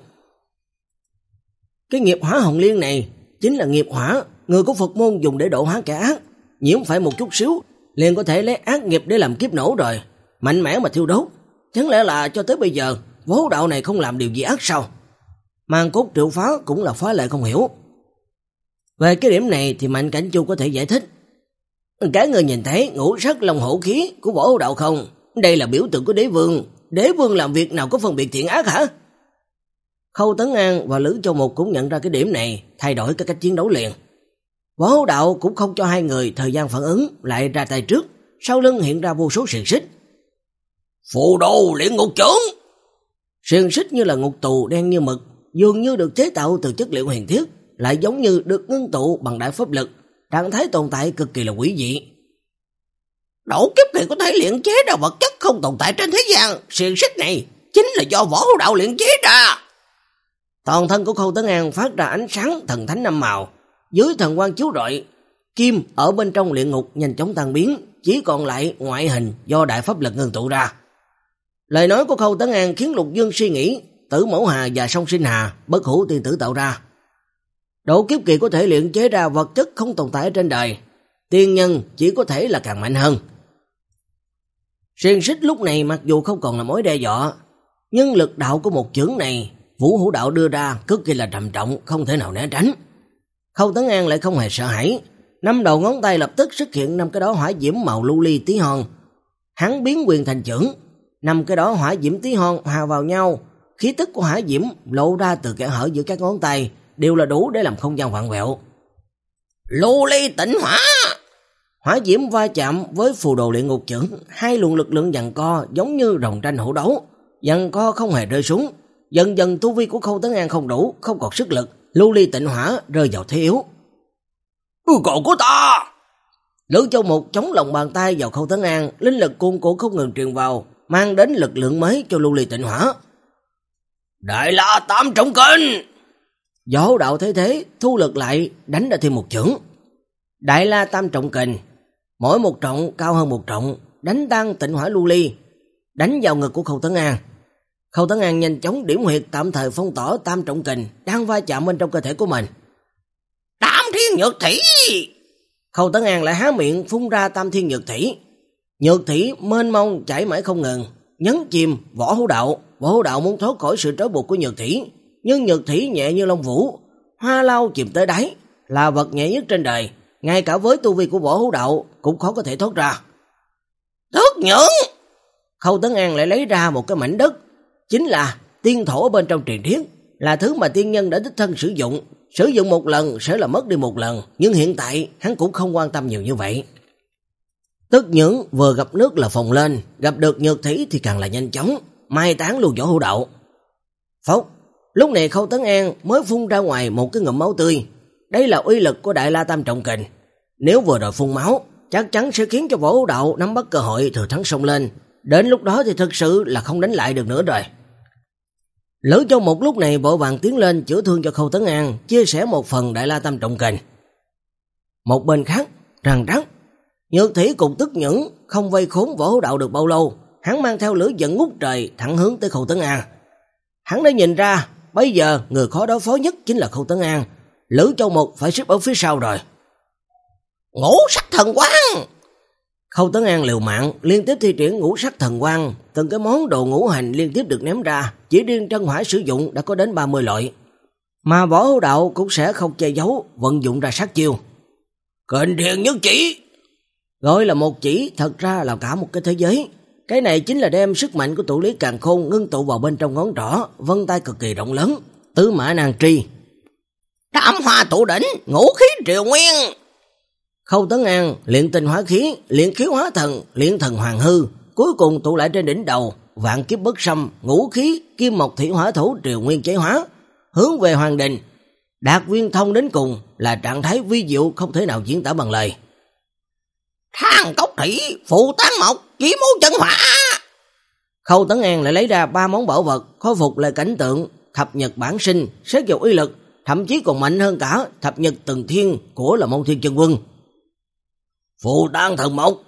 Cái nghiệp hỏa hồng liên này chính là nghiệp hỏa người của Phật môn dùng để độ hóa kẻ ác, nhiễm phải một chút xíu liền có thể lấy ác nghiệp để làm kiếp nổ rồi, mạnh mẽ mà thiêu đốt. Chẳng lẽ là cho tới bây giờ Võ Hữu Đạo này không làm điều gì ác sao? Màn cốt triệu phá cũng là phá lệ không hiểu. Về cái điểm này thì Mạnh Cảnh Chu có thể giải thích. Cả người nhìn thấy ngũ sắc long hổ khí của Võ Hữu Đạo không? Đây là biểu tượng của đế vương. Đế vương làm việc nào có phân biệt thiện ác hả? Khâu Tấn An và Lữ Châu Một cũng nhận ra cái điểm này, thay đổi cái cách chiến đấu liền. Võ Hữu Đạo cũng không cho hai người thời gian phản ứng, lại ra tay trước, sau lưng hiện ra vô số xiềng xích. Phù đồ luyện ngục trưởng. Xiềng xích như là ngục tù đen như mực, dường như được chế tạo từ chất liệu huyền thiết, lại giống như được ngưng tụ bằng đại pháp lực, trạng thái tồn tại cực kỳ là quý dị. Độ kiếp này có thể luyện chế ra vật chất không tồn tại trên thế gian, xiềng xích này chính là do Võ Hữu Đạo luyện chế ra. Toàn thân của Khâu Tấn An phát ra ánh sáng thần thánh năm màu, dưới thần quang chiếu rọi, kim ở bên trong luyện ngục nhanh chóng tan biến, chỉ còn lại ngoại hình do đại pháp lực ngưng tụ ra. Lời nói của Khâu Tấn An khiến Lục Dương suy nghĩ, Tử Mẫu Hà và Song Sinh Hà bất hủ tiên tử tạo ra. Độ kiếp kỳ có thể luyện chế ra vật chất không tồn tại trên đời, tiên nhân chỉ có thể là càng mạnh hơn. Xiềng xích lúc này mặc dù không còn là mối đe dọa, nhưng lực đạo của một chưởng này Vũ Hữu Đạo đưa ra cực kỳ là trầm trọng, không thể nào né tránh. Khâu Tấn An lại không hề sợ hãi, năm đầu ngón tay lập tức xuất hiện năm cái đó hỏa diễm màu lưu ly tí hon. Hắn biến quyền thành chưởng, năm cái đó hỏa diễm tí hon hòa vào nhau, khí tức của hỏa diễm lộ ra từ kẽ hở giữa các ngón tay, đều là đủ để làm không gian vặn vẹo. Lưu ly tịnh hỏa. Hỏa diễm va chạm với phù đồ luyện ngục chưởng, hai luồng lực lượng giằng co giống như rồng tranh hổ đấu, giằng co không hề rơi xuống. Dần dần tu vi của Khâu Tấn An không đủ, không còn sức lực, lưu ly tịnh hỏa rơi vào thế yếu. Còn của ta! Lữ Châu Mục chống lòng bàn tay vào Khâu Tấn An, linh lực cuồn cuộn không ngừng truyền vào, mang đến lực lượng mới cho lưu ly tịnh hỏa. Đại La Tam Trọng Kình! Võ Hữu Đạo thấy thế, thu lực lại, đánh ra thêm một chưởng. Đại La Tam Trọng Kình, mỗi một trọng cao hơn một trọng, đánh tan tịnh hỏa lưu ly, đánh vào ngực của Khâu Tấn An. Khâu Tấn An nhanh chóng điểm huyệt tạm thời phong tỏa Tam Trọng Kình đang va chạm bên trong cơ thể của mình. Tam Thiên Nhược Thủy! Khâu Tấn An lại há miệng phun ra Tam Thiên Nhược Thủy. Nhược thủy mênh mông chảy mãi không ngừng, nhấn chìm Võ Hữu Đạo. Võ Hữu Đạo muốn thoát khỏi sự trói buộc của nhược thủy, nhưng nhược thủy nhẹ như lông vũ, hoa lao chìm tới đáy, là vật nhẹ nhất trên đời, ngay cả với tu vi của Võ Hữu Đạo cũng khó có thể thoát ra. Tước Nhưỡng! Khâu Tấn An lại lấy ra một cái mảnh đất, chính là tiên thổ ở bên trong truyền thuyết, là thứ mà tiên nhân đã đích thân sử dụng, sử dụng một lần sẽ là mất đi một lần, nhưng hiện tại hắn cũng không quan tâm nhiều như vậy. Tước Nhưỡng vừa gặp nước là phồng lên, gặp được nhược thủy thì càng là nhanh chóng, mai tán luôn Võ Hữu Đạo. Phốc, lúc này Khâu Tấn An mới phun ra ngoài một cái ngụm máu tươi. Đây là uy lực của Đại La Tam Trọng Kình. Nếu vừa rồi phun máu, chắc chắn sẽ khiến cho Võ Hữu Đạo nắm bắt cơ hội thừa thắng xông lên. Đến lúc đó thì thực sự là không đánh lại được nữa rồi. Lữ Châu Mục lúc này vội vàng tiến lên chữa thương cho Khâu Tấn An, chia sẻ một phần Đại La Tam Trọng Kình. Một bên khác, răng rắc, nhược thủy cùng Tước Nhưỡng không vây khốn Võ Hữu Đạo được bao lâu, hắn mang theo lửa giận ngút trời thẳng hướng tới Khâu Tấn An. Hắn đã nhìn ra, bây giờ người khó đối phó nhất chính là Khâu Tấn An, Lữ Châu Mục phải xếp ở phía sau rồi. Ngũ sắc thần quang! Khâu Tấn An liều mạng, liên tiếp thi triển ngũ sắc thần quang, từng cái món đồ ngũ hành liên tiếp được ném ra, chỉ riêng chân hỏa sử dụng đã có đến ba mươi loại. Mà Võ Hữu Đạo cũng sẽ không che giấu, vận dụng ra sát chiêu. Kình Thiên Nhất Chỉ! Gọi là một chỉ, thật ra là cả một cái thế giới. Cái này chính là đem sức mạnh của tụ lý càn khôn ngưng tụ vào bên trong ngón trỏ, vân tay cực kỳ rộng lớn, tứ mã nan tri. Tam Hoa Tụ Đỉnh, ngũ khí triều nguyên! Khâu Tấn An luyện tinh hóa khí, luyện khí hóa thần, luyện thần hoàng hư, cuối cùng tụ lại trên đỉnh đầu, vạn kiếp bất xâm, ngũ khí, kim mộc thủy hỏa thổ triều nguyên chế hóa, hướng về hoàng đình, đạt viên thông đến cùng là trạng thái vi diệu không thể nào diễn tả bằng lời. Thang cốc thủy, phụ tán mộc, chỉ mũ chân hỏa! Khâu Tấn An lại lấy ra ba món bảo vật, khôi phục lại cảnh tượng, thập nhật bản sinh, xét vào uy lực, thậm chí còn mạnh hơn cả thập nhật từng thiên của là Môn Thiên Chân Quân. Phù tan thần mộc,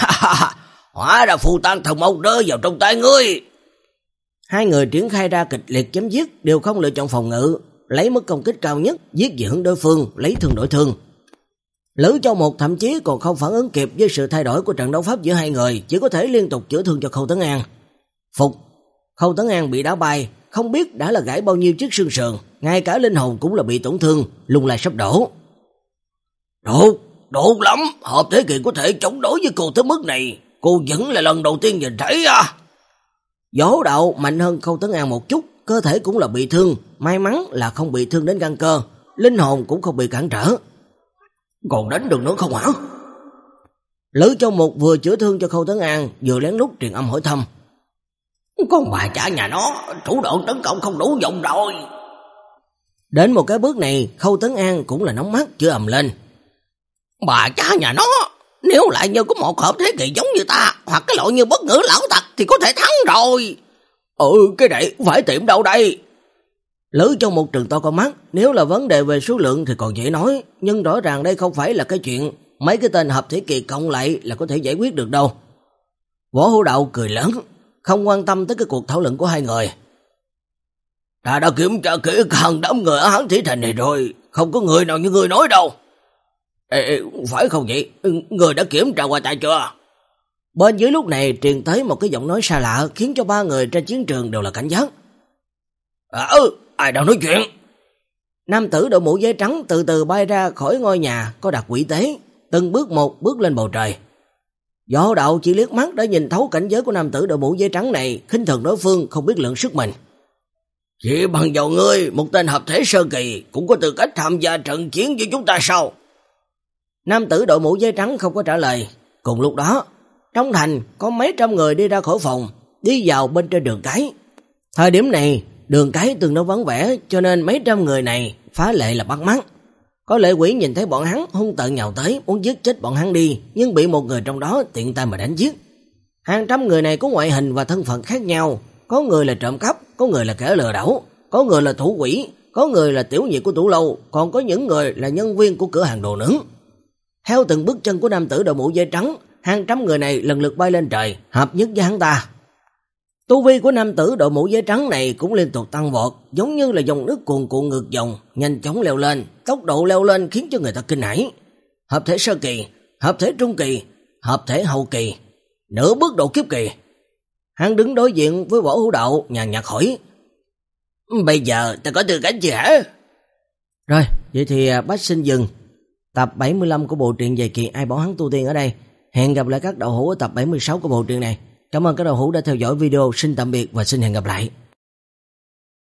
hóa ra phù tan thần mộc rơi vào trong tay ngươi. Hai người triển khai ra kịch liệt chém giết, đều không lựa chọn phòng ngự, lấy mức công kích cao nhất, giết về hướng đối phương, lấy thương đổi thương. Lữ Châu Mục thậm chí còn không phản ứng kịp với sự thay đổi của trận đấu pháp giữa hai người, chỉ có thể liên tục chữa thương cho Khâu Tấn An. Phục, Khâu Tấn An bị đá bay, không biết đã là gãy bao nhiêu chiếc xương sườn, ngay cả linh hồn cũng là bị tổn thương, lung lay sắp đổ. Đột, đột lắm, hợp thế kỷ có thể chống đối với cô tới mức này, cô vẫn là lần đầu tiên nhìn thấy à. Võ Hữu Đạo mạnh hơn Khâu Tấn An một chút, cơ thể cũng là bị thương, may mắn là không bị thương đến gan cơ, linh hồn cũng không bị cản trở. Còn đánh được nữa không hả? Lữ Châu Mục vừa chữa thương cho Khâu Tấn An, vừa lén lút truyền âm hỏi thăm. Con bà cha nhà nó, thủ đoạn tấn công không đủ dụng rồi. Đến một cái bước này, Khâu Tấn An cũng là nóng mắt chửi ầm lên. Bà cha nhà nó, nếu lại như có một hợp thế kỷ giống như ta, hoặc cái loại như bất ngữ lão tặc thì có thể thắng rồi. Ừ, cái này phải tiệm đâu đây? Lữ Châu Mục trừng to con mắt, nếu là vấn đề về số lượng thì còn dễ nói, nhưng rõ ràng đây không phải là cái chuyện mấy cái tên hợp thế kỳ cộng lại là có thể giải quyết được đâu. Võ Hữu Đạo cười lớn, không quan tâm tới cái cuộc thảo luận của hai người. Ta đã kiểm tra kỹ càng đám người ở Hán Thủy Thành này rồi, không có người nào như người nói đâu. Ê, phải không vậy? Người đã kiểm tra qua ta chưa? Bên dưới lúc này truyền tới một cái giọng nói xa lạ, khiến cho ba người trên chiến trường đều là cảnh giác. À, ừ, ai đang nói chuyện? Nam tử đội mũ giấy trắng từ từ bay ra khỏi ngôi nhà có đặt quỷ tế, từng bước một bước lên bầu trời. Võ Hữu Đạo chỉ liếc mắt đã nhìn thấu cảnh giới của nam tử đội mũ giấy trắng này, khinh thường đối phương không biết lượng sức mình. Chỉ bằng vào ngươi, một tên hợp thể sơ kỳ cũng có tư cách tham gia trận chiến với chúng ta sao? Nam tử đội mũ giấy trắng không có trả lời. Cùng lúc đó, trong thành có mấy trăm người đi ra khỏi phòng, đi vào bên trên đường cái. Thời điểm này, đường cái tương đối vắng vẻ cho nên mấy trăm người này phá lệ là bắt mắt. Có lệ quỷ nhìn thấy bọn hắn hung tợn nhào tới, muốn giết chết bọn hắn đi, nhưng bị một người trong đó tiện tay mà đánh giết. Hàng trăm người này có ngoại hình và thân phận khác nhau, có người là trộm cắp, có người là kẻ lừa đảo, có người là thủ quỷ, có người là tiểu nhị của tủ lâu, còn có những người là nhân viên của cửa hàng đồ nướng. Theo từng bước chân của nam tử đội mũ dây trắng, hàng trăm người này lần lượt bay lên trời, hợp nhất với hắn ta. Tu vi của nam tử đội mũ dây trắng này cũng liên tục tăng vọt, giống như là dòng nước cuồn cuộn ngược dòng, nhanh chóng leo lên, tốc độ leo lên khiến cho người ta kinh hãi. Hợp thể sơ kỳ, hợp thể trung kỳ, hợp thể hậu kỳ, nửa bước độ kiếp kỳ. Hắn đứng đối diện với Võ Hữu Đạo, nhàn nhạt hỏi: "Bây giờ ta có tư cách gì hả?" Rồi, vậy thì bách xin dừng tập bảy mươi lăm của bộ truyện dài kỳ Ai Bảo Hắn Tu Tiên ở đây. Hẹn gặp lại các đạo hữu ở tập bảy mươi sáu của bộ truyện này. Cảm ơn các đạo hữu đã theo dõi video. Xin tạm biệt và xin hẹn gặp lại.